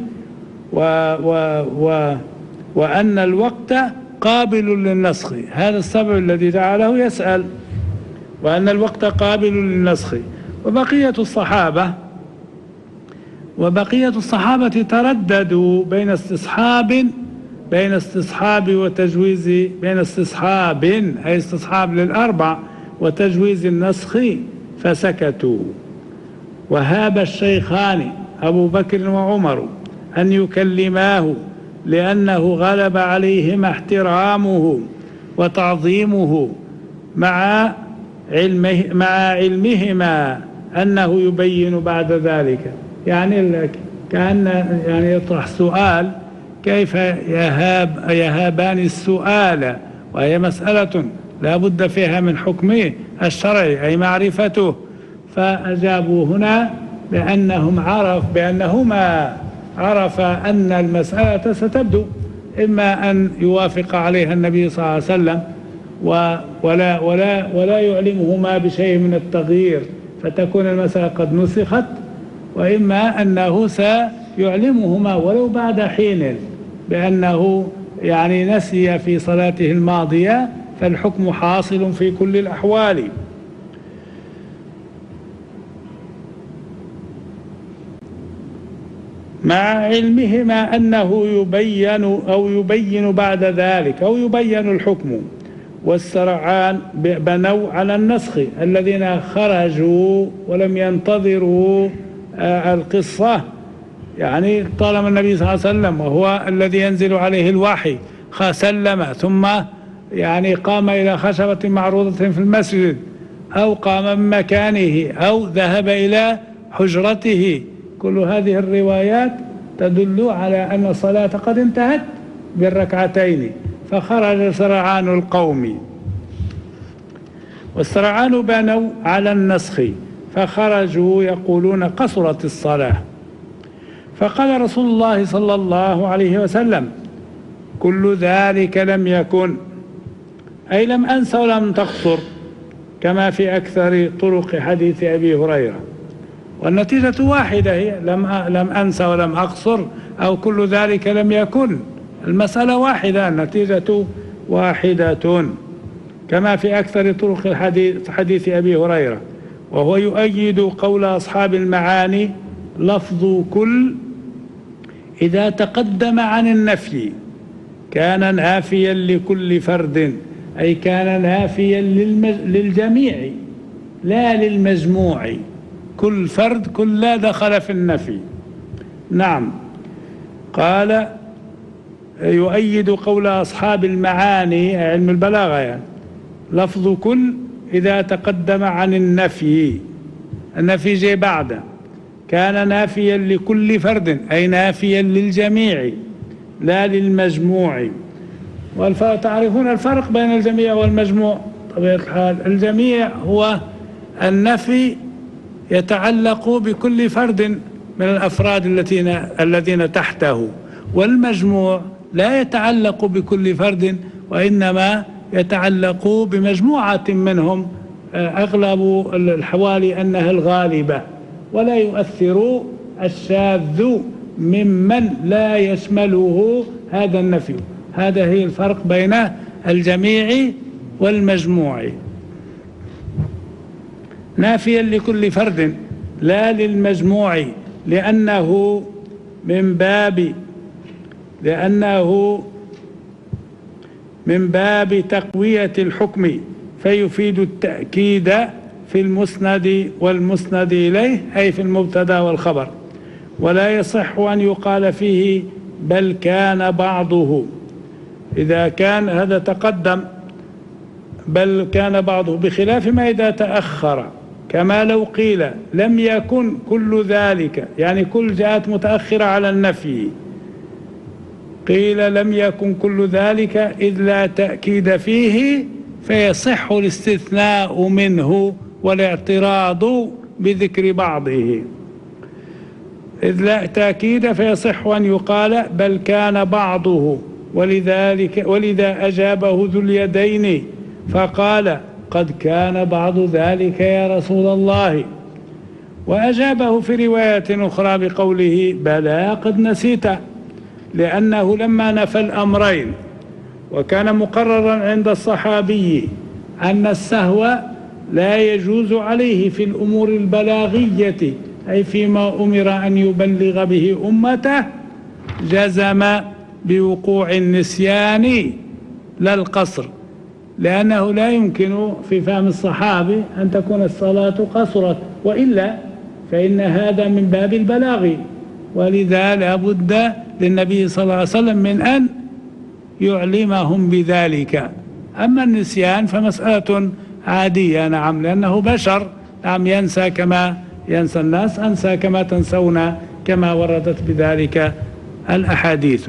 B: وأن الوقت قابل للنسخ، هذا السبب الذي جعله يسأل، وأن الوقت قابل للنسخ. وبقية الصحابة ترددوا بين استصحاب وتجويز، بين استصحاب أي استصحاب لل4 وتجويز النسخ فسكتوا. وهاب الشيخان أبو بكر وعمر أن يكلماه لأنه غلب عليهما احترامه وتعظيمه مع علمهما أنه يبين بعد ذلك، يعني كأن يطرح سؤال كيف يهابان السؤال، وهي مسألة لا بد فيها من حكمه الشرعي أي معرفته. فأجابوا هنا بأنهما عرفا أن المسألة ستبدو، إما أن يوافق عليها النبي صلى الله عليه وسلم ولا يعلمهما بشيء من التغيير فتكون المسألة قد نسخت، وإما أنه سيعلمهما ولو بعد حين بأنه يعني نسي في صلاته الماضية، فالحكم حاصل في كل الأحوال. مع علمهما أنه يبين بعد ذلك أو يبين الحكم. والسرعان بنوا على النسخ الذين خرجوا ولم ينتظروا القصة، يعني طالما النبي صلى الله عليه وسلم وهو الذي ينزل عليه الوحي سلم ثم يعني قام إلى خشبة معروضة في المسجد أو قام من مكانه أو ذهب إلى حجرته، كل هذه الروايات تدل على أن الصلاة قد انتهت بالركعتين، فخرج سرعان القوم. والسرعان بنوا على النسخ فخرجوا يقولون قصرت الصلاة. فقال رسول الله صلى الله عليه وسلم كل ذلك لم يكن، أي لم أنس ولم تقصر، كما في أكثر طرق حديث أبي هريرة. والنتيجة واحدة، هي لم أنس ولم أقصر أو كل ذلك لم يكن، المسألة واحدة، النتيجة واحدة، كما في أكثر طرق حديث أبي هريرة. وهو يؤيد قول أصحاب المعاني لفظ كل إذا تقدم عن النفي كان نافيا لكل فرد، أي كان نافيا للجميع لا للمجموع، كل فرد كل لا دخل في النفي. نعم، قال يؤيد قول أصحاب المعاني علم البلاغة، يعني لفظ كل إذا تقدم عن النفي، النفي جاء بعد، كان نافيا لكل فرد أي نافيا للجميع لا للمجموع. تعرفون الفرق بين الجميع والمجموع، طبيعة الحال. الجميع هو النفي يتعلق بكل فرد من الأفراد الذين تحته، والمجموع لا يتعلق بكل فرد وإنما يتعلق بمجموعة منهم، أغلب الحوالي أنها الغالبة، ولا يؤثر الشاذ ممن لا يشمله هذا النفي. هذا هي الفرق بين الجميع والمجموع. نافيا لكل فرد لا للمجموع، لأنه من باب تقوية الحكم، فيفيد التأكيد في المسند والمسند إليه، أي في المبتدا والخبر. ولا يصح أن يقال فيه بل كان بعضه، إذا كان هذا تقدم بل كان بعضه، بخلاف ما إذا تأخر، كما لو قيل لم يكن كل ذلك، يعني كل جاءت متأخرة على النفي، قيل لم يكن كل ذلك إذ لا تأكيد فيه، فيصح الاستثناء منه والاعتراض بذكر بعضه. إذ لا تأكيد فيصح أن يقال بل كان بعضه، ولذا أجابه ذو اليدين فقال قد كان بعض ذلك يا رسول الله. وأجابه في رواية أخرى بقوله بلى قد نسيت، لأنه لما نفى الأمرين وكان مقررا عند الصحابي أن السهو لا يجوز عليه في الأمور البلاغية، أي فيما أمر أن يبلغ به أمته، جزم بوقوع النسيان لا القصر، لأنه لا يمكن في فهم الصحابي أن تكون الصلاة قصرت، وإلا فإن هذا من باب البلاغ، ولذا لا بد للنبي صلى الله عليه وسلم من أن يعلمهم بذلك. أما النسيان فمسألة عادية، نعم، لأنه بشر، نعم، ينسى كما ينسى الناس، أنسى كما تنسون، كما وردت بذلك الأحاديث.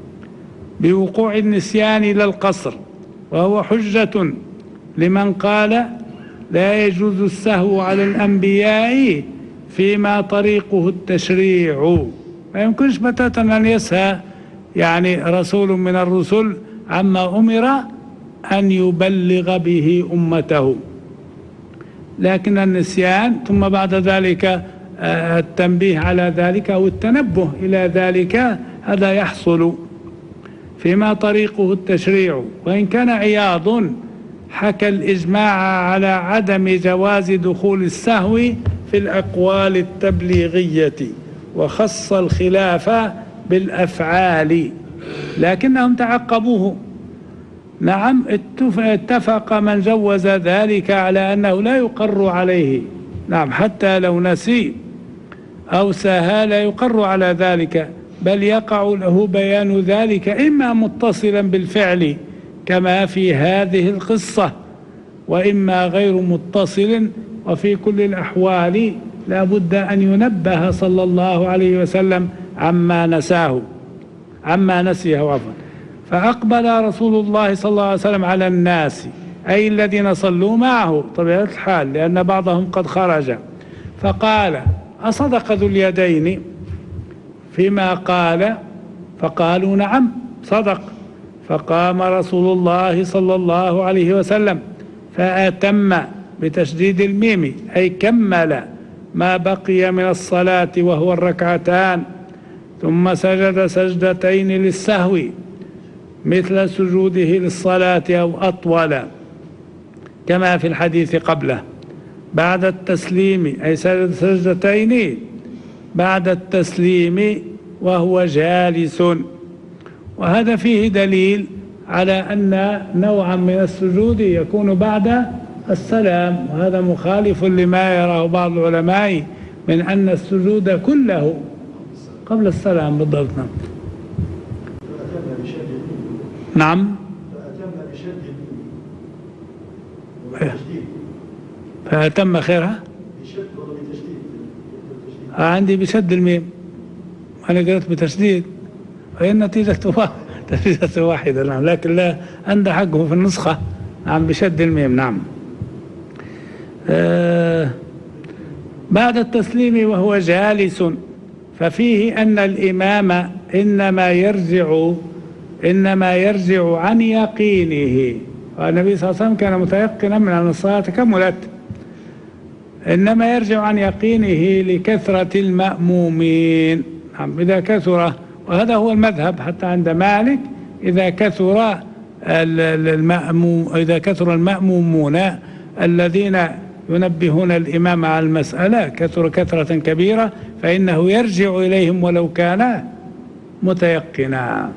B: بوقوع النسيان لا القصر، وهو حجة لمن قال لا يجوز السهو على الأنبياء فيما طريقه التشريع. ما يمكنش بتاتا أن يسهى يعني رسول من الرسل عما أمر أن يبلغ به أمته، لكن النسيان ثم بعد ذلك التنبيه على ذلك أو التنبه إلى ذلك، هذا يحصل فيما طريقه التشريع. وإن كان عياض حكى الإجماع على عدم جواز دخول السهو في الأقوال التبليغية، وخص الخلاف بالأفعال، لكنهم تعقبوه. نعم، اتفق من جوز ذلك على أنه لا يقر عليه، نعم، حتى لو نسي أو سهى لا يقر على ذلك، بل يقع له بيان ذلك إما متصلا بالفعل كما في هذه القصة، وإما غير متصل. وفي كل الأحوال لا بد أن ينبه صلى الله عليه وسلم عما نسيه عفوا. فأقبل رسول الله صلى الله عليه وسلم على الناس، أي الذين صلوا معه طبيعة الحال، لأن بعضهم قد خرج، فقال أصدق ذو اليدين فيما قال؟ فقالوا نعم صدق. فقام رسول الله صلى الله عليه وسلم فأتم بتشديد الميم، أي كمل ما بقي من الصلاة وهو الركعتان، ثم سجد سجدتين للسهو مثل سجوده للصلاة أو أطول كما في الحديث قبله، بعد التسليم، أي سجد سجدتين بعد التسليم وهو جالس. وهذا فيه دليل على أن نوعا من السجود يكون بعد السلام، وهذا مخالف لما يراه بعض العلماء من أن السجود كله قبل السلام بالضبط. نعم، فأتم خيرها عندي بشد الميم، أنا قلت بتشديد، وهي النتيجة واحدة، نعم، لكن لا عند حقه في النسخة نعم بشد الميم. نعم. بعد التسليم وهو جالس، ففيه أن الإمام إنما يرجع عن يقينه، والنبي صلى الله عليه وسلم كان متيقنا من أن الصلاة كملت، إنما يرجع عن يقينه لكثرة المأمومين. إذا كثر، وهذا هو المذهب حتى عند مالك، إذا كثر المأمومون الذين ينبهون الإمام على المسألة كثرة كبيرة، فإنه يرجع إليهم ولو كان متيقنا.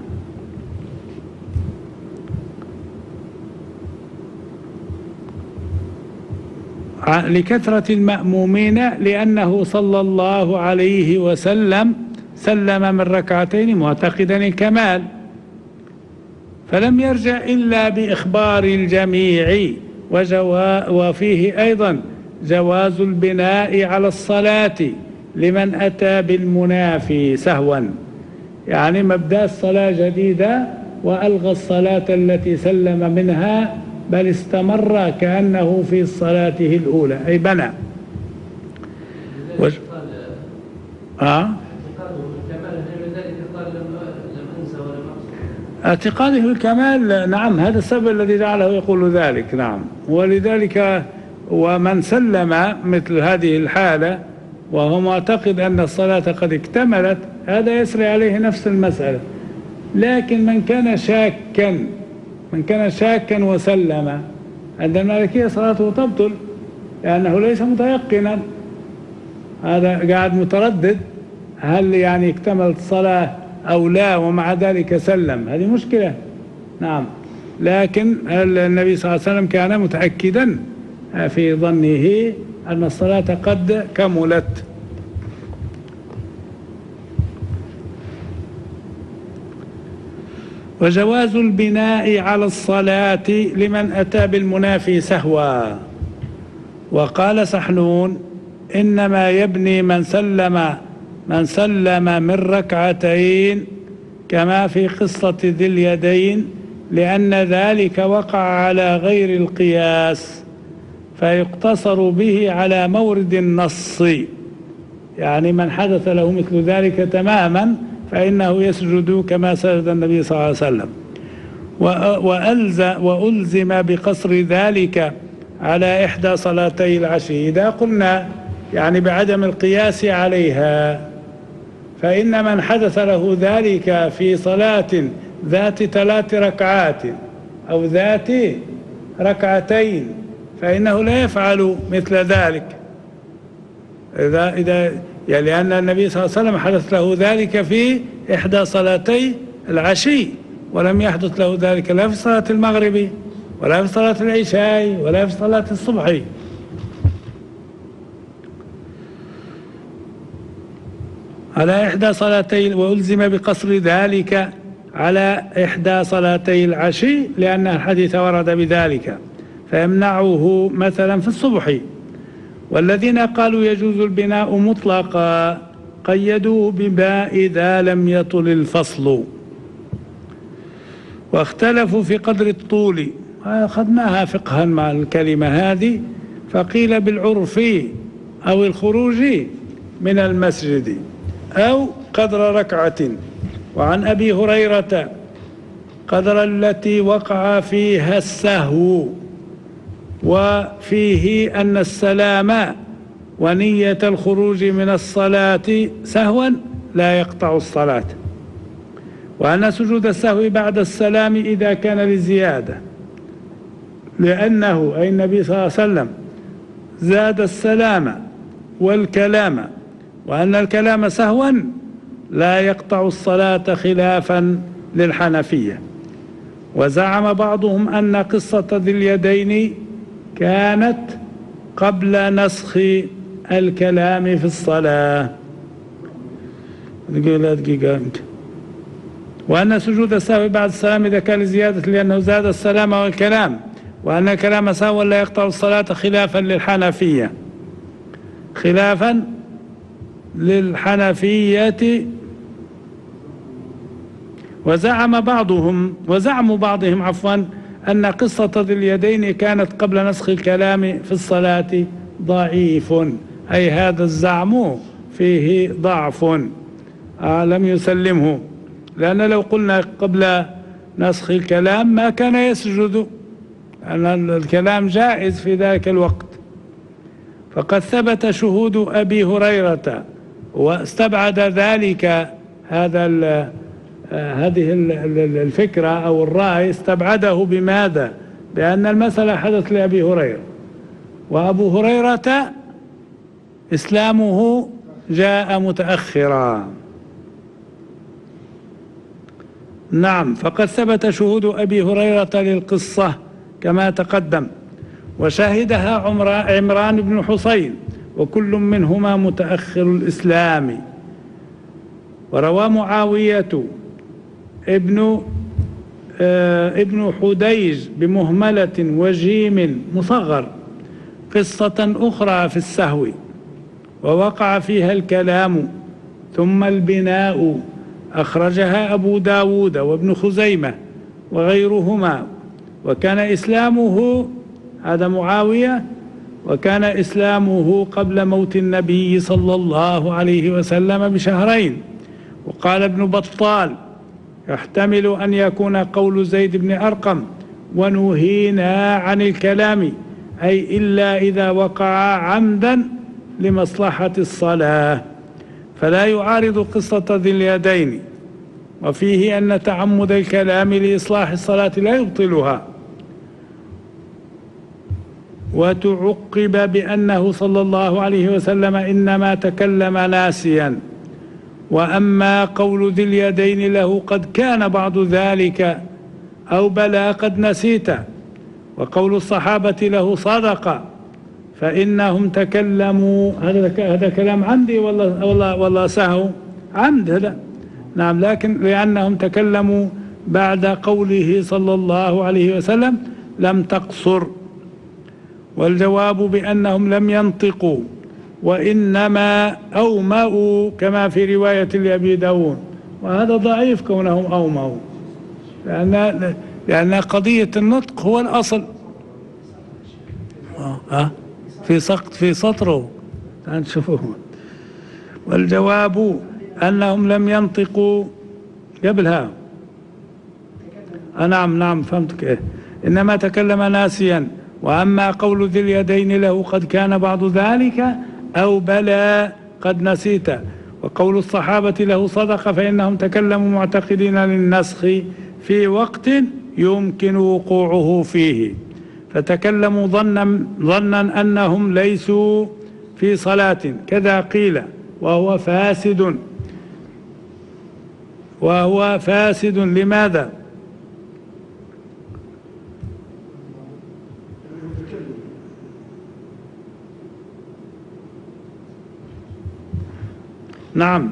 B: لكثرة المأمومين، لأنه صلى الله عليه وسلم سلم من ركعتين معتقدا الكمال، فلم يرجع إلا بإخبار الجميع. وفيه أيضا جواز البناء على الصلاة لمن أتى بالمنافي سهوا، يعني مبدأ الصلاة جديدة وألغى الصلاة التي سلم منها، بل استمر كأنه في صلاته الأولى، أي بنى. اعتقاده الكمال، نعم، هذا السبب الذي جعله يقول ذلك. نعم. ولذلك ومن سلم مثل هذه الحالة وهو معتقد أن الصلاة قد اكتملت، هذا يسري عليه نفس المسألة. لكن من كان شاكا وسلم، عند المالكية صلاته تبطل لأنه ليس متيقنا، هذا قاعد متردد هل يعني اكتملت الصلاة أو لا، ومع ذلك سلم، هذه مشكلة. نعم. لكن النبي صلى الله عليه وسلم كان متأكدا في ظنه أن الصلاة قد كملت. وجواز البناء على الصلاة لمن أتى بالمنافي سهوا. وقال سحنون: إنما يبني من سلم من ركعتين كما في قصة ذي اليدين، لأن ذلك وقع على غير القياس، فيقتصر به على مورد النص، يعني من حدث له مثل ذلك تماما فإنه يسجد كما سجد النبي صلى الله عليه وسلم. وألزم بقصر ذلك على إحدى صلاتي العشي. إذا قلنا يعني بعدم القياس عليها، فإن من حدث له ذلك في صلاة ذات 3 ركعات أو ذات ركعتين فإنه لا يفعل مثل ذلك، يعني لأن النبي صلى الله عليه وسلم حدث له ذلك في إحدى صلاتي العشي، ولم يحدث له ذلك لا في صلاة المغرب ولا في صلاة العشاء ولا في صلاة الصبح. على إحدى صلاتي، وألزم بقصر ذلك على إحدى صلاتي العشي لأن الحديث ورد بذلك، فيمنعه مثلا في الصبح. والذين قالوا يجوز البناء مطلقا قيدوه بما إذا لم يطل الفصل، واختلفوا في قدر الطول، أخذناها فقها مع الكلمة هذه، فقيل بالعرف أو الخروج من المسجد أو قدر ركعة. وعن أبي هريرة قدر التي وقع فيها السهو، وفيه أن السلام ونية الخروج من الصلاة سهوا لا يقطع الصلاة، وأن سجود السهو بعد السلام إذا كان للزيادة، لأنه أي النبي صلى الله عليه وسلم زاد السلام والكلام، وأن الكلام سهوا لا يقطع الصلاة خلافا للحنفية. وزعم بعضهم أن قصة ذي اليدين كانت قبل نسخ الكلام في الصلاة، وأن سجود السهو بعد السلام إذا كان زيادة لأنه زاد السلام والكلام، وأن الكلام سهوا لا يقطع الصلاة خلافا للحنفية، خلافا للحنفية. وزعم بعضهم أن قصة ذي اليدين كانت قبل نسخ الكلام في الصلاة ضعيف، أي هذا الزعم فيه ضعف، لم يسلمه، لأن لو قلنا قبل نسخ الكلام ما كان يسجد، لأن الكلام جائز في ذلك الوقت. فقد ثبت شهود أبي هريرة واستبعد ذلك هذه الفكرة أو الرأي، استبعده بماذا؟ بأن المسألة حدث لأبي هريرة، وأبو هريرة إسلامه جاء متأخرا. نعم، فقد ثبت شهود أبي هريرة للقصة كما تقدم، وشاهدها عمران بن حسين، وكل منهما متأخر الإسلام. وروى معاوية ابن حديج بمهملة وجيم مصغر قصة أخرى في السهو، ووقع فيها الكلام ثم البناء، أخرجها أبو داود وابن خزيمة وغيرهما. وكان إسلامه، هذا معاوية، وكان إسلامه قبل موت النبي صلى الله عليه وسلم بشهرين. وقال ابن بطال: يحتمل أن يكون قول زيد بن أرقم: ونهينا عن الكلام، أي إلا إذا وقع عمدا لمصلحة الصلاة، فلا يعارض قصة ذي اليدين. وفيه أن تعمد الكلام لإصلاح الصلاة لا يبطلها. وتعقب بأنه صلى الله عليه وسلم إنما تكلم ناسيا. وأما قول ذي اليدين له قد كان بعض ذلك أو بلى قد نسيت، وقول الصحابة له صدق، فإنهم تكلموا، هذا كلام عمدي والله سهو عمد هذا، نعم، لكن لأنهم تكلموا بعد قوله صلى الله عليه وسلم لم تقصر. والجواب بأنهم لم ينطقوا وإنما أومأوا كما في رواية لأبي داود، وهذا ضعيف كونهم أومأوا، لأن قضية النطق هو الأصل. في سطره نشوفه. والجواب أنهم لم ينطقوا قبلها. نعم فهمتك. إيه؟ إنما تكلم ناسيا. وأما قول ذي اليدين له قد كان بعض ذلك أو بلى قد نسيت، وقول الصحابة له صدق، فإنهم تكلموا معتقدين للنسخ في وقت يمكن وقوعه فيه، فتكلموا ظنا أنهم ليسوا في صلاة، كذا قيل، وهو فاسد. لماذا؟ نعم،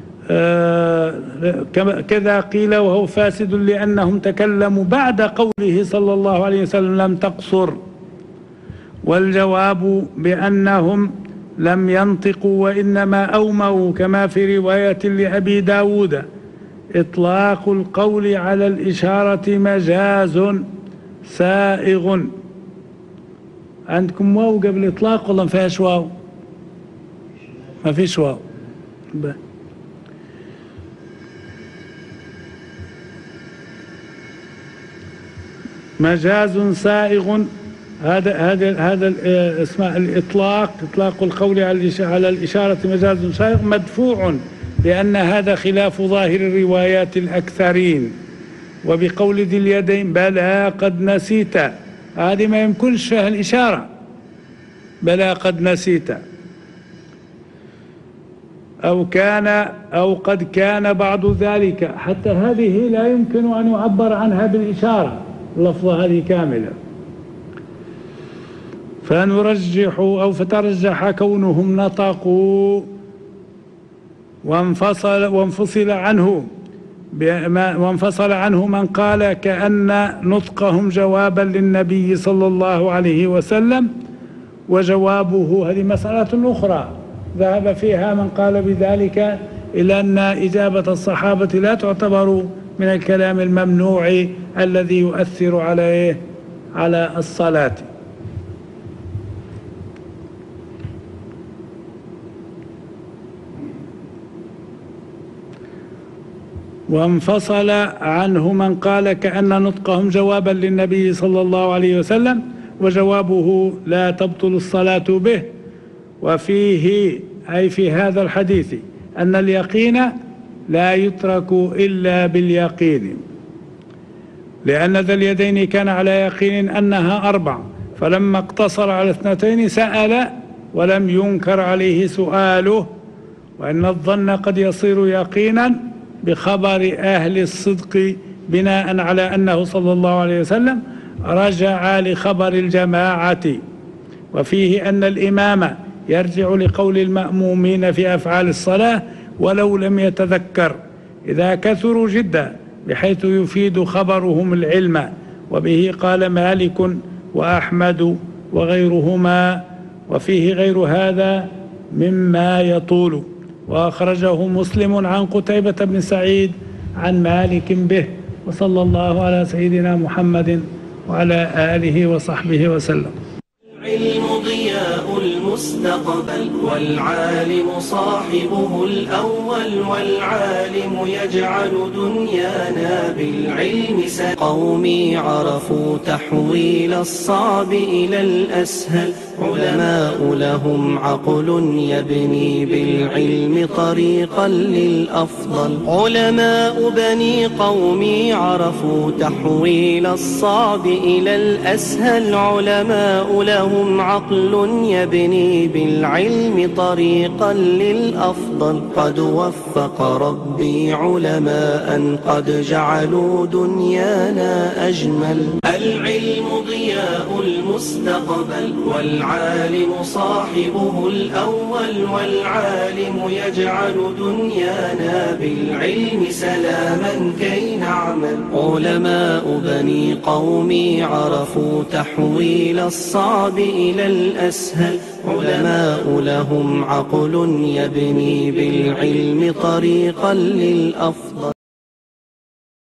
B: كذا قيل وهو فاسد لأنهم تكلموا بعد قوله صلى الله عليه وسلم لم تقصر. والجواب بأنهم لم ينطقوا وإنما أوموا كما في رواية لأبي داود: إطلاق القول على الإشارة مجاز سائغ. عندكم واو قبل إطلاق ولا ما فيهاش واو؟ ما فيش واو. مجاز سائغ، هذا اسمه الإطلاق، إطلاق القول على الإشارة مجاز سائغ مدفوع، لأن هذا خلاف ظاهر الروايات الأكثرين. وبقول ذي اليدين بلى قد نسيت، هذه ما يمكنش فيها الإشارة، بلى قد نسيت، أو قد كان بعض ذلك، حتى هذه لا يمكن أن يعبر عنها بالإشارة، اللفظة هذه كاملة. فترجح كونهم نطقوا وانفصل عنه من قال كأن نطقهم جوابا للنبي صلى الله عليه وسلم. وجوابه هذه مسألة أخرى ذهب فيها من قال بذلك إلى أن إجابة الصحابة لا تعتبر من الكلام الممنوع الذي يؤثر على الصلاة. وانفصل عنه من قال كأن نطقهم جوابا للنبي صلى الله عليه وسلم، وجوابه لا تبطل الصلاة به. وفيه أي في هذا الحديث أن اليقين لا يترك إلا باليقين، لأن ذا اليدين كان على يقين أنها 4، فلما اقتصر على 2 سأل ولم ينكر عليه سؤاله. وأن الظن قد يصير يقينا بخبر أهل الصدق بناء على أنه صلى الله عليه وسلم رجع لخبر الجماعة. وفيه أن الإمام يرجع لقول المأمومين في أفعال الصلاة ولو لم يتذكر إذا كثروا جدا، بحيث يفيد خبرهم العلم. وبه قال مالك وأحمد وغيرهما، وفيه غير هذا مما يطول. وأخرجه مسلم عن قتيبة بن سعيد عن مالك به. وصلى الله على سيدنا محمد وعلى آله وصحبه وسلم.
A: العلم ضياء المستقبل، والعالم صاحبه الأول، والعالم يجعل دنيانا بالعلم سهل. قومي عرفوا تحويل الصعب إلى الأسهل، علماء لهم عقل يبني بالعلم طريقا للأفضل. علماء بني قومي عرفوا تحويل الصعب إلى الأسهل، علماء لهم عقل يبني بالعلم طريقا للأفضل. قد وفق ربي علماء قد جعلوا دنيانا أجمل. العلم ضياء المستقبل، والعالم صاحبه الأول، والعالم يجعل دنيانا بالعلم سلاما كي نعمل. علماء بني قومي عرفوا تحويل الصعب إلى الأسهل، علماء لهم عقل يبني بالعلم طريقا للأفضل.